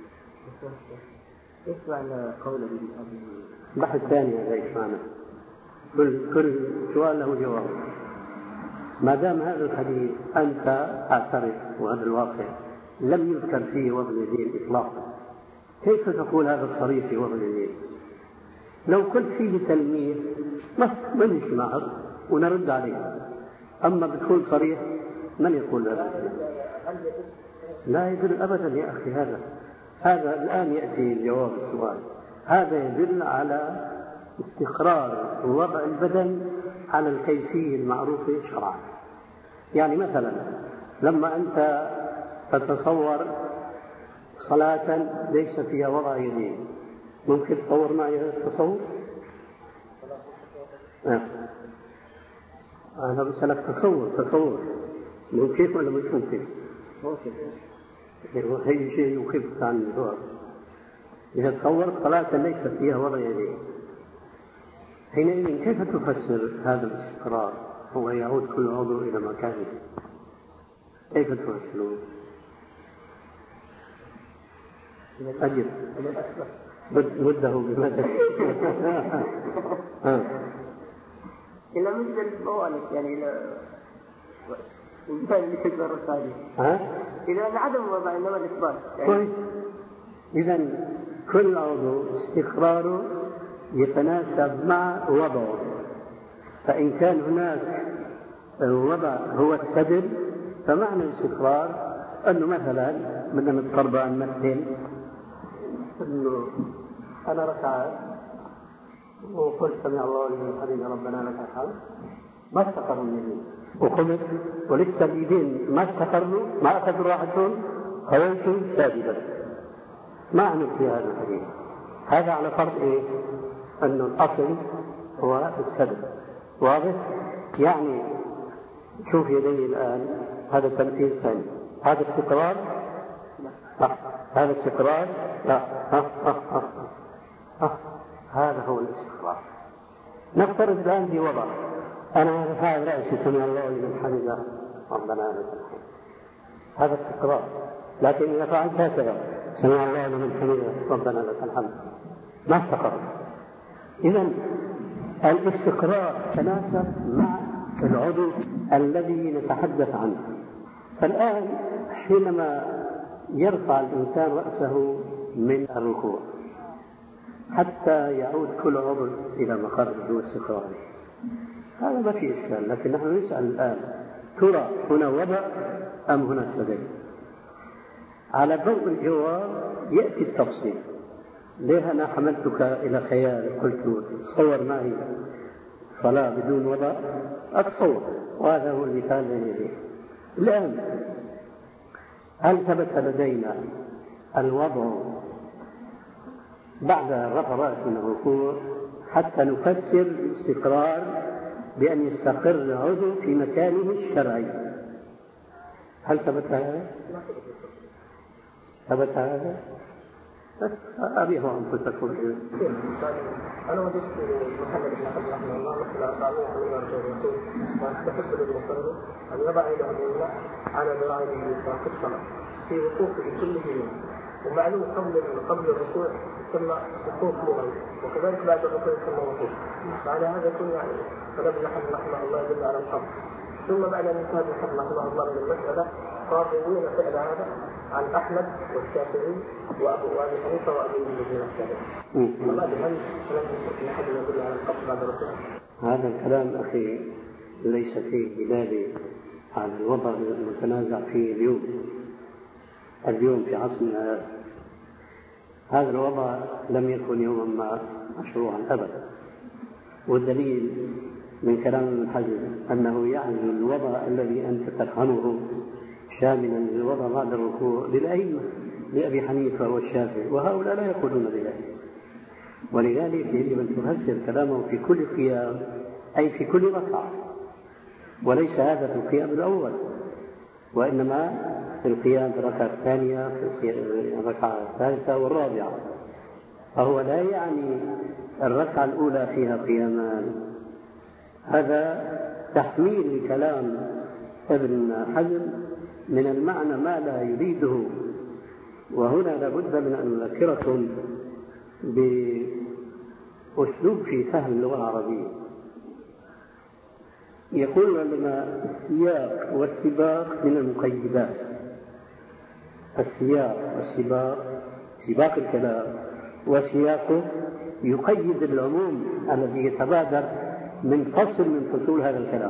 اسمع قوله بحث ثاني هذا ايش معنى؟ كل كل سؤال له جواب. ما دام هذا الحديث انت اعترف وهذا الواقع لم يذكر فيه وضع اليدين اطلاقا، كيف تقول هذا صريح في وضع اليدين؟ لو قلت فيه تلميذ ما ما نمشي معه ونرد عليه، اما بتقول صريح من يقول هذا؟ لا يدل ابدا يا اخي. هذا هذا الان ياتي جواب السؤال. هذا يدل على استقرار وضع البدن على الكيفيه المعروفه شرعا. يعني مثلا لما انت تتصور صلاة ليس فيها وضع يدين، ممكن تصور معي هذا التصور؟ آه. أنا بسألك تصور تصور ممكن ولا مش ممكن؟ ممكن. هي شيء يخفف عن الجواب. إذا تصورت صلاة ليس فيها وضع يدين حينئذ كيف تفسر هذا الاستقرار؟ هو يعود كل عضو إلى مكانه، كيف تفسره؟ أجل مده بمدى إلى مدة الفوانك يعني إلى المثال اللي كذبه الثاني إلى عدم وضع إنما الإثبات يعني. إذا كل عضو استقراره يتناسب مع وضعه، فإن كان هناك الوضع هو السدل فمعنى الاستقرار أنه مثلا بدنا نتقرب عن مثل أنه أنا ركعت وقلت سمع الله لمن حمده ربنا لك الحمد ما استقروا اليدين وقمت ولسه اليدين ما استقروا ما أخذوا راحتهم خويت ساجدا. ما أعنف في هذا الحديث. هذا على فرض إيه؟ أنه الأصل هو السدل. واضح؟ يعني شوف يدي الآن هذا تمثيل ثاني. هذا استقرار؟ لا. هذا استقرار؟ لا. ها ها ها ها. هذا هو الاستقرار. نفترض الآن في وضع أنا رفعت رأسي سمع الله لمن حمده ربنا لك الحمد، هذا استقرار. لكن إذا فعلت هكذا سمع الله لمن حمده ربنا لك الحمد ما استقر. إذن الاستقرار تناسب مع العضو الذي نتحدث عنه. فالآن حينما يرفع الإنسان رأسه من الركوع حتى يعود كل عضو إلى مخرجه واستقراره هذا ما في إشكال. لكن نحن نسأل الآن ترى هنا وضع أم هنا سدل؟ على ضوء الجواب يأتي التفصيل. ليه أنا حملتك إلى خيال قلت تصور معي صلاة بدون وضع؟ أتصور، وهذا هو المثال الذي الآن هل ثبت لدينا الوضع بعد رفع رأس من الركوع حتى نفسر الاستقرار بأن يستقر العضو في مكانه الشرعي؟ هل ثبت هذا؟ ثبت هذا؟ أبيه أنفسكم. أنا وجدت محمد بن عبد رحمه الله مثل أطعمه من رسول الرسول وأستحب للمصلي أن يضع يده اليمنى على ذراعه اليسرى في الصلاة في وقوفه كله يوم. ومعلوم قبل قبل الركوع ثم وقوف لغوي وكذلك بعد الركوع ثم وقوف. بعد هذا يكون يعني فلم نحن رحمه الله يدل على الحظ. ثم بعد أن ينتهي رحمه الله من المسألة قاضيين فعل هذا عن أحمد والشافعي وأبو أبي حنيفة وأبي الذين الشافعي. والله هل كلام أحد يدل على القبض بعد الركوع؟ هذا الكلام أخي ليس فيه دلالة على الوضع المتنازع فيه اليوم. اليوم في عصرنا هذا الوضع لم يكن يوما ما مشروعا أبدا. والدليل من كلام ابن حزم أنه يعني الوضع الذي أنت تفهمه شاملا للوضع بعد الركوع للأئمة لأبي حنيفة والشافعي، وهؤلاء لا يقولون بذلك. ولذلك يجب أن تفسر كلامه في كل قيام، أي في كل ركعة، وليس هذا في القيام الأول، وإنما في القيام في الركعة الثانية، في الركعة الثالثة والرابعة. فهو لا يعني الركعة الأولى فيها قيامان. هذا تحميل لكلام ابن حزم من المعنى ما لا يريده. وهنا لابد من أن نذكركم بأسلوب في فهم اللغة العربية. يقول العلماء السياق والسباق من المقيدات. السياق والسباق سباق الكلام وسياقه يقيد العموم الذي يتبادر من فصل من فصول هذا الكلام.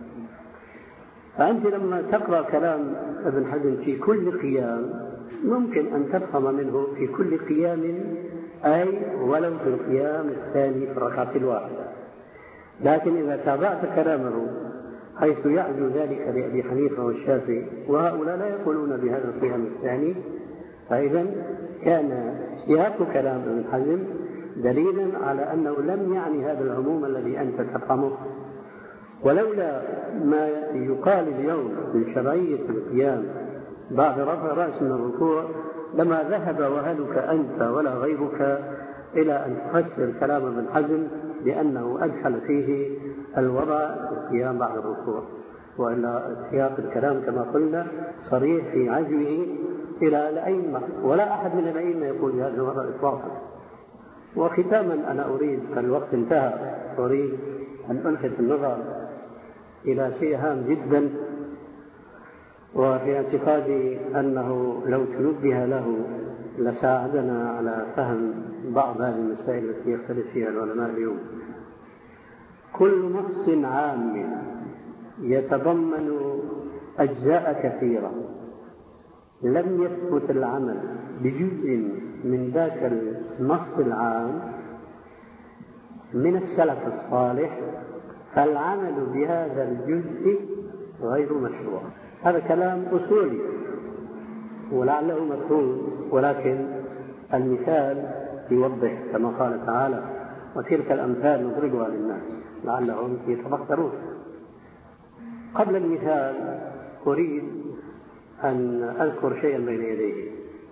فأنت لما تقرأ كلام ابن حزم في كل قيام ممكن أن تفهم منه في كل قيام، أي ولو في القيام الثاني في الركعة الواحدة. لكن إذا تابعت كلامه حيث يعزو ذلك لأبي حنيفة والشافعي، وهؤلاء لا يقولون بهذا القيام الثاني، فإذا كان سياق كلام ابن حزم دليلا على أنه لم يعني هذا العموم الذي أنت تفهمه. ولولا ما يقال اليوم من شرعية القيام بعد رفع رأس من الركوع لما ذهب وهلك أنت ولا غيرك إلى أن تفسر كلام ابن حزم بأنه أدخل فيه الوضع القيام بعد الركوع، وإلا سياق الكلام كما قلنا صريح في عزوه إلى الأئمة، ولا أحد من الأئمة يقول بهذا الوضع إطلاقا. وختاما أنا أريد، الوقت انتهى، أريد أن ألفت النظر إلى شيء هام جدا، وفي اعتقادي أنه لو تنبه له لساعدنا على فهم بعض هذه المسائل التي يختلف فيها العلماء اليوم. كل نص عام يتضمن أجزاء كثيرة لم يثبت العمل بجزء من ذاك النص العام من السلف الصالح، فالعمل بهذا الجزء غير مشروع. هذا كلام أصولي ولعله مفهوم، ولكن المثال يوضح كما قال تعالى: وتلك الأمثال نضربها للناس لعلهم يتفكرون. قبل المثال أريد أن أذكر شيئا بين يديه.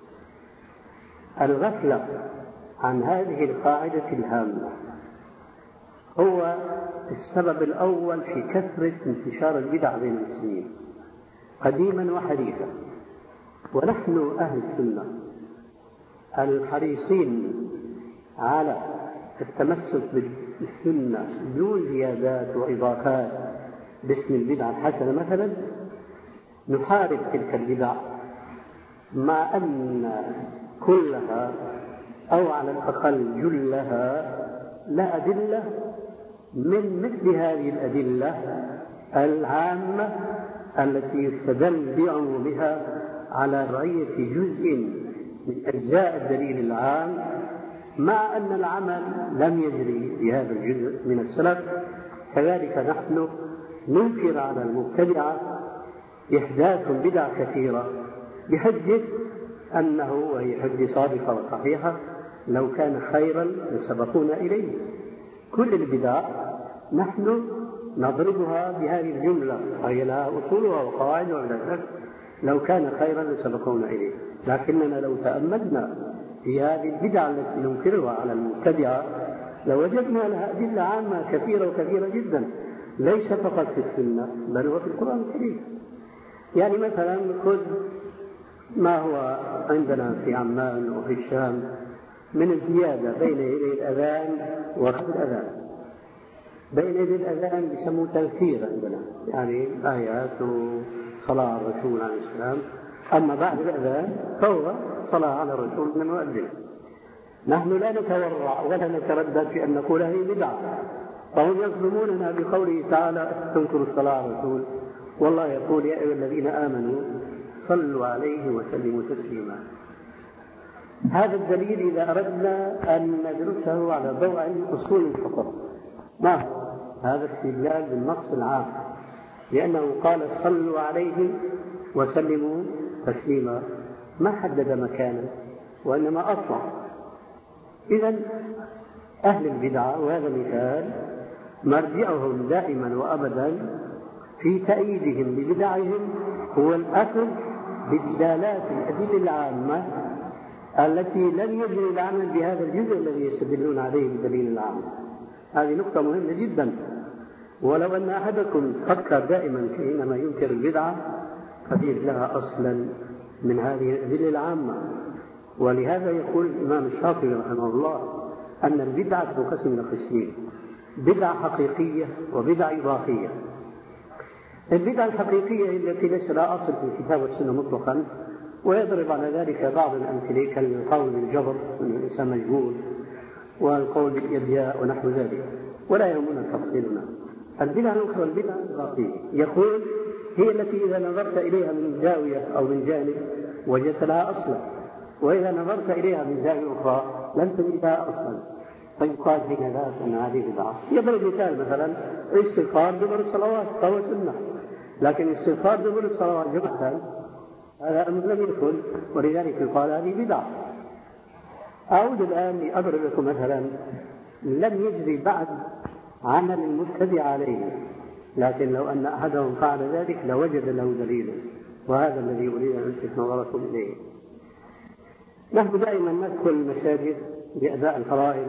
الغفلة عن هذه القاعدة الهامة هو السبب الأول في كثرة انتشار البدع بين المسلمين قديما وحديثا. ونحن أهل السنة الحريصين على التمسك بالسنة دون زيادات وإضافات باسم البدعة الحسنة مثلا، نحارب تلك البدع مع أن كلها أو على الأقل جلها لا أدلة من مثل هذه الأدلة العامة التي يستدل بعمومها على رعية جزء من أجزاء الدليل العام، مع أن العمل لم يجري بهذا الجزء من السلف. كذلك نحن ننكر على المبتدعة إحداث بدع كثيرة بحجة أنه، وهي حجة صادقة وصحيحة، لو كان خيرا لسبقونا إليه. كل البدع نحن نضربها بهذه الجملة، وهي لها أصولها وقواعدها ولا ذلك، لو كان خيرا لسبقونا إليه. لكننا لو تأملنا في هذه البدع التي ننكرها على المبتدعة لوجدنا لها أدلة عامة كثيرة وكثيرة جدا، ليس فقط في السنة بل هو في القرآن الكريم. يعني مثلا خذ ما هو عندنا في عمان وفي الشام من الزيادة بين يدي الأذان وقبل الأذان. بين يدي الأذان بيسموه تذكير عندنا، يعني آيات وصلاة على الرسول عليه السلام. أما بعد الأذان فهو صلاة على الرسول من المؤذن. نحن لا نتورع ولا نتردد في أن نقول هذه بدعة، فهم يظلموننا بقوله تعالى: تنكروا الصلاة على الرسول، والله يقول: يا أيها الذين آمنوا صلوا عليه وسلموا تسليما. هذا الدليل إذا أردنا أن ندرسه على ضوء أصول الفقه. ما هو هذا استدلال بالنص العام، لأنه قال صلوا عليه وسلموا تسليما، ما حدد مكانا وإنما أطلق. إذن أهل البدعة، وهذا مثال، مرجعهم دائما وأبدا في تأييدهم لبدعهم هو الأخذ بدلالات الأدلة العامة التي لم يجري العمل بهذا الجزء الذي يستدلون عليه بالدليل العام. هذه نقطة مهمة جدا. ولو أن أحدكم فكر دائما حينما ينكر البدعة فليس لها أصلا من هذه الأدلة العامة. ولهذا يقول الإمام الشاطبي رحمه الله أن البدعة تنقسم إلى قسمين: بدعة حقيقية وبدعة إضافية. البدعة الحقيقية هي التي ليس لها أصل في الكتاب والسنة مطلقا، ويضرب على ذلك بعض الأمثلة كالقول بالجبر أن الإنسان مجبور، والقول بالإرجاء ونحو ذلك، ولا يهمنا تفصيلنا. البدعة الأخرى البدعة الإضافية يقول هي التي إذا نظرت إليها من زاوية أو من جانب وجدت لها أصلا، وإذا نظرت إليها من زاوية أخرى لم تجد لها أصلا، فيقال حين ذاك أن هذه بدعة. يضرب مثال مثلا استغفار دبر الصلوات فهو سنة، لكن استغفار دبر الصلوات جمعة هذا أمر لم يكن، ولذلك يقال هذه بدعة. أعود الآن لأضرب لكم مثلا لم يجري بعد عمل المبتدع عليه، لكن لو أن أحدهم فعل ذلك لوجد له دليلا، وهذا الذي أريد أن ألفت نظركم إليه. نحن دائما ندخل المساجد بأداء الفرائض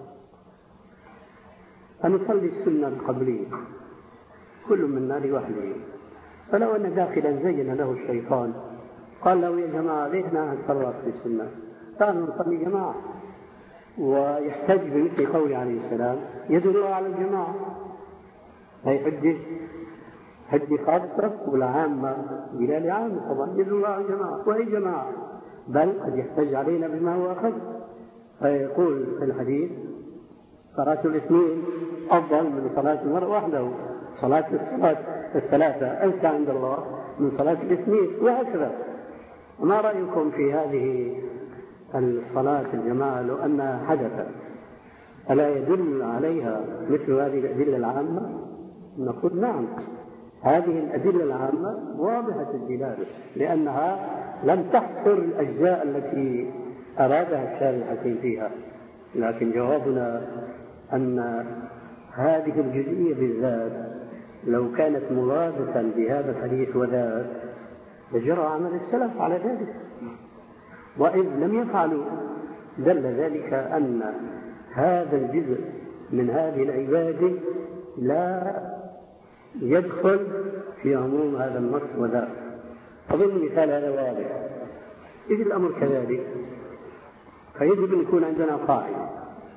أن نصلي السنة القبلية كل منا لوحده، فلو أن داخلا زين له الشيطان قال له يا جماعة ليه نتفرق في السنة، تعالوا نصلي جماعة، ويحتج بمثل قوله عليه السلام يدل على الجماعة، هي حجة حجة خاصة ولا عامة؟ بلا عامة طبعا، يدل على الجماعة، وهي جماعة، بل قد يحتج علينا بما هو أخذ، فيقول في الحديث صلاة الاثنين أفضل من صلاة المرء وحده، صلاة الصلاة الثلاثة أنسى عند الله من صلاة الاثنين، وهكذا. ما رأيكم في هذه الصلاة الجماعة لو أنها حدثت ألا يدل عليها مثل هذه الأدلة العامة؟ نقول نعم، هذه الأدلة العامة واضحة الدلالة، لأنها لم تحصر الأجزاء التي أرادها الشارع الحكيم فيها، لكن جوابنا أن هذه الجزئية بالذات لو كانت مرادة بهذا الحديث وذاك لجرى عمل السلف على ذلك، وإذ لم يفعلوا دل ذلك أن هذا الجزء من هذه العبادة لا يدخل في عموم هذا النص وذاك. أظن مثال هذا واضح. إذ الأمر كذلك فيجب أن يكون عندنا قاعدة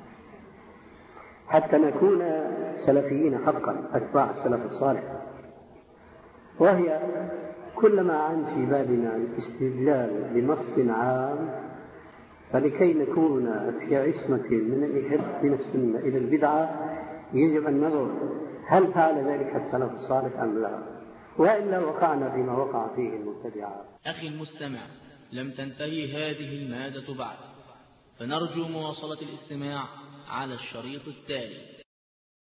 حتى نكون سلفيين حقا أتباع السلف الصالح، وهي كلما عن في بالنا الاستدلال بنص عام فلكي نكون في عصمة من الإهراء من السنة إلى البدعة يجب أن ننظر هل فعل ذلك السلف الصالح أم لا، وإلا وقعنا فيما وقع فيه المبتدعات. أخي المستمع، لم تنتهي هذه المادة بعد، فنرجو مواصلة الاستماع على الشريط التالي.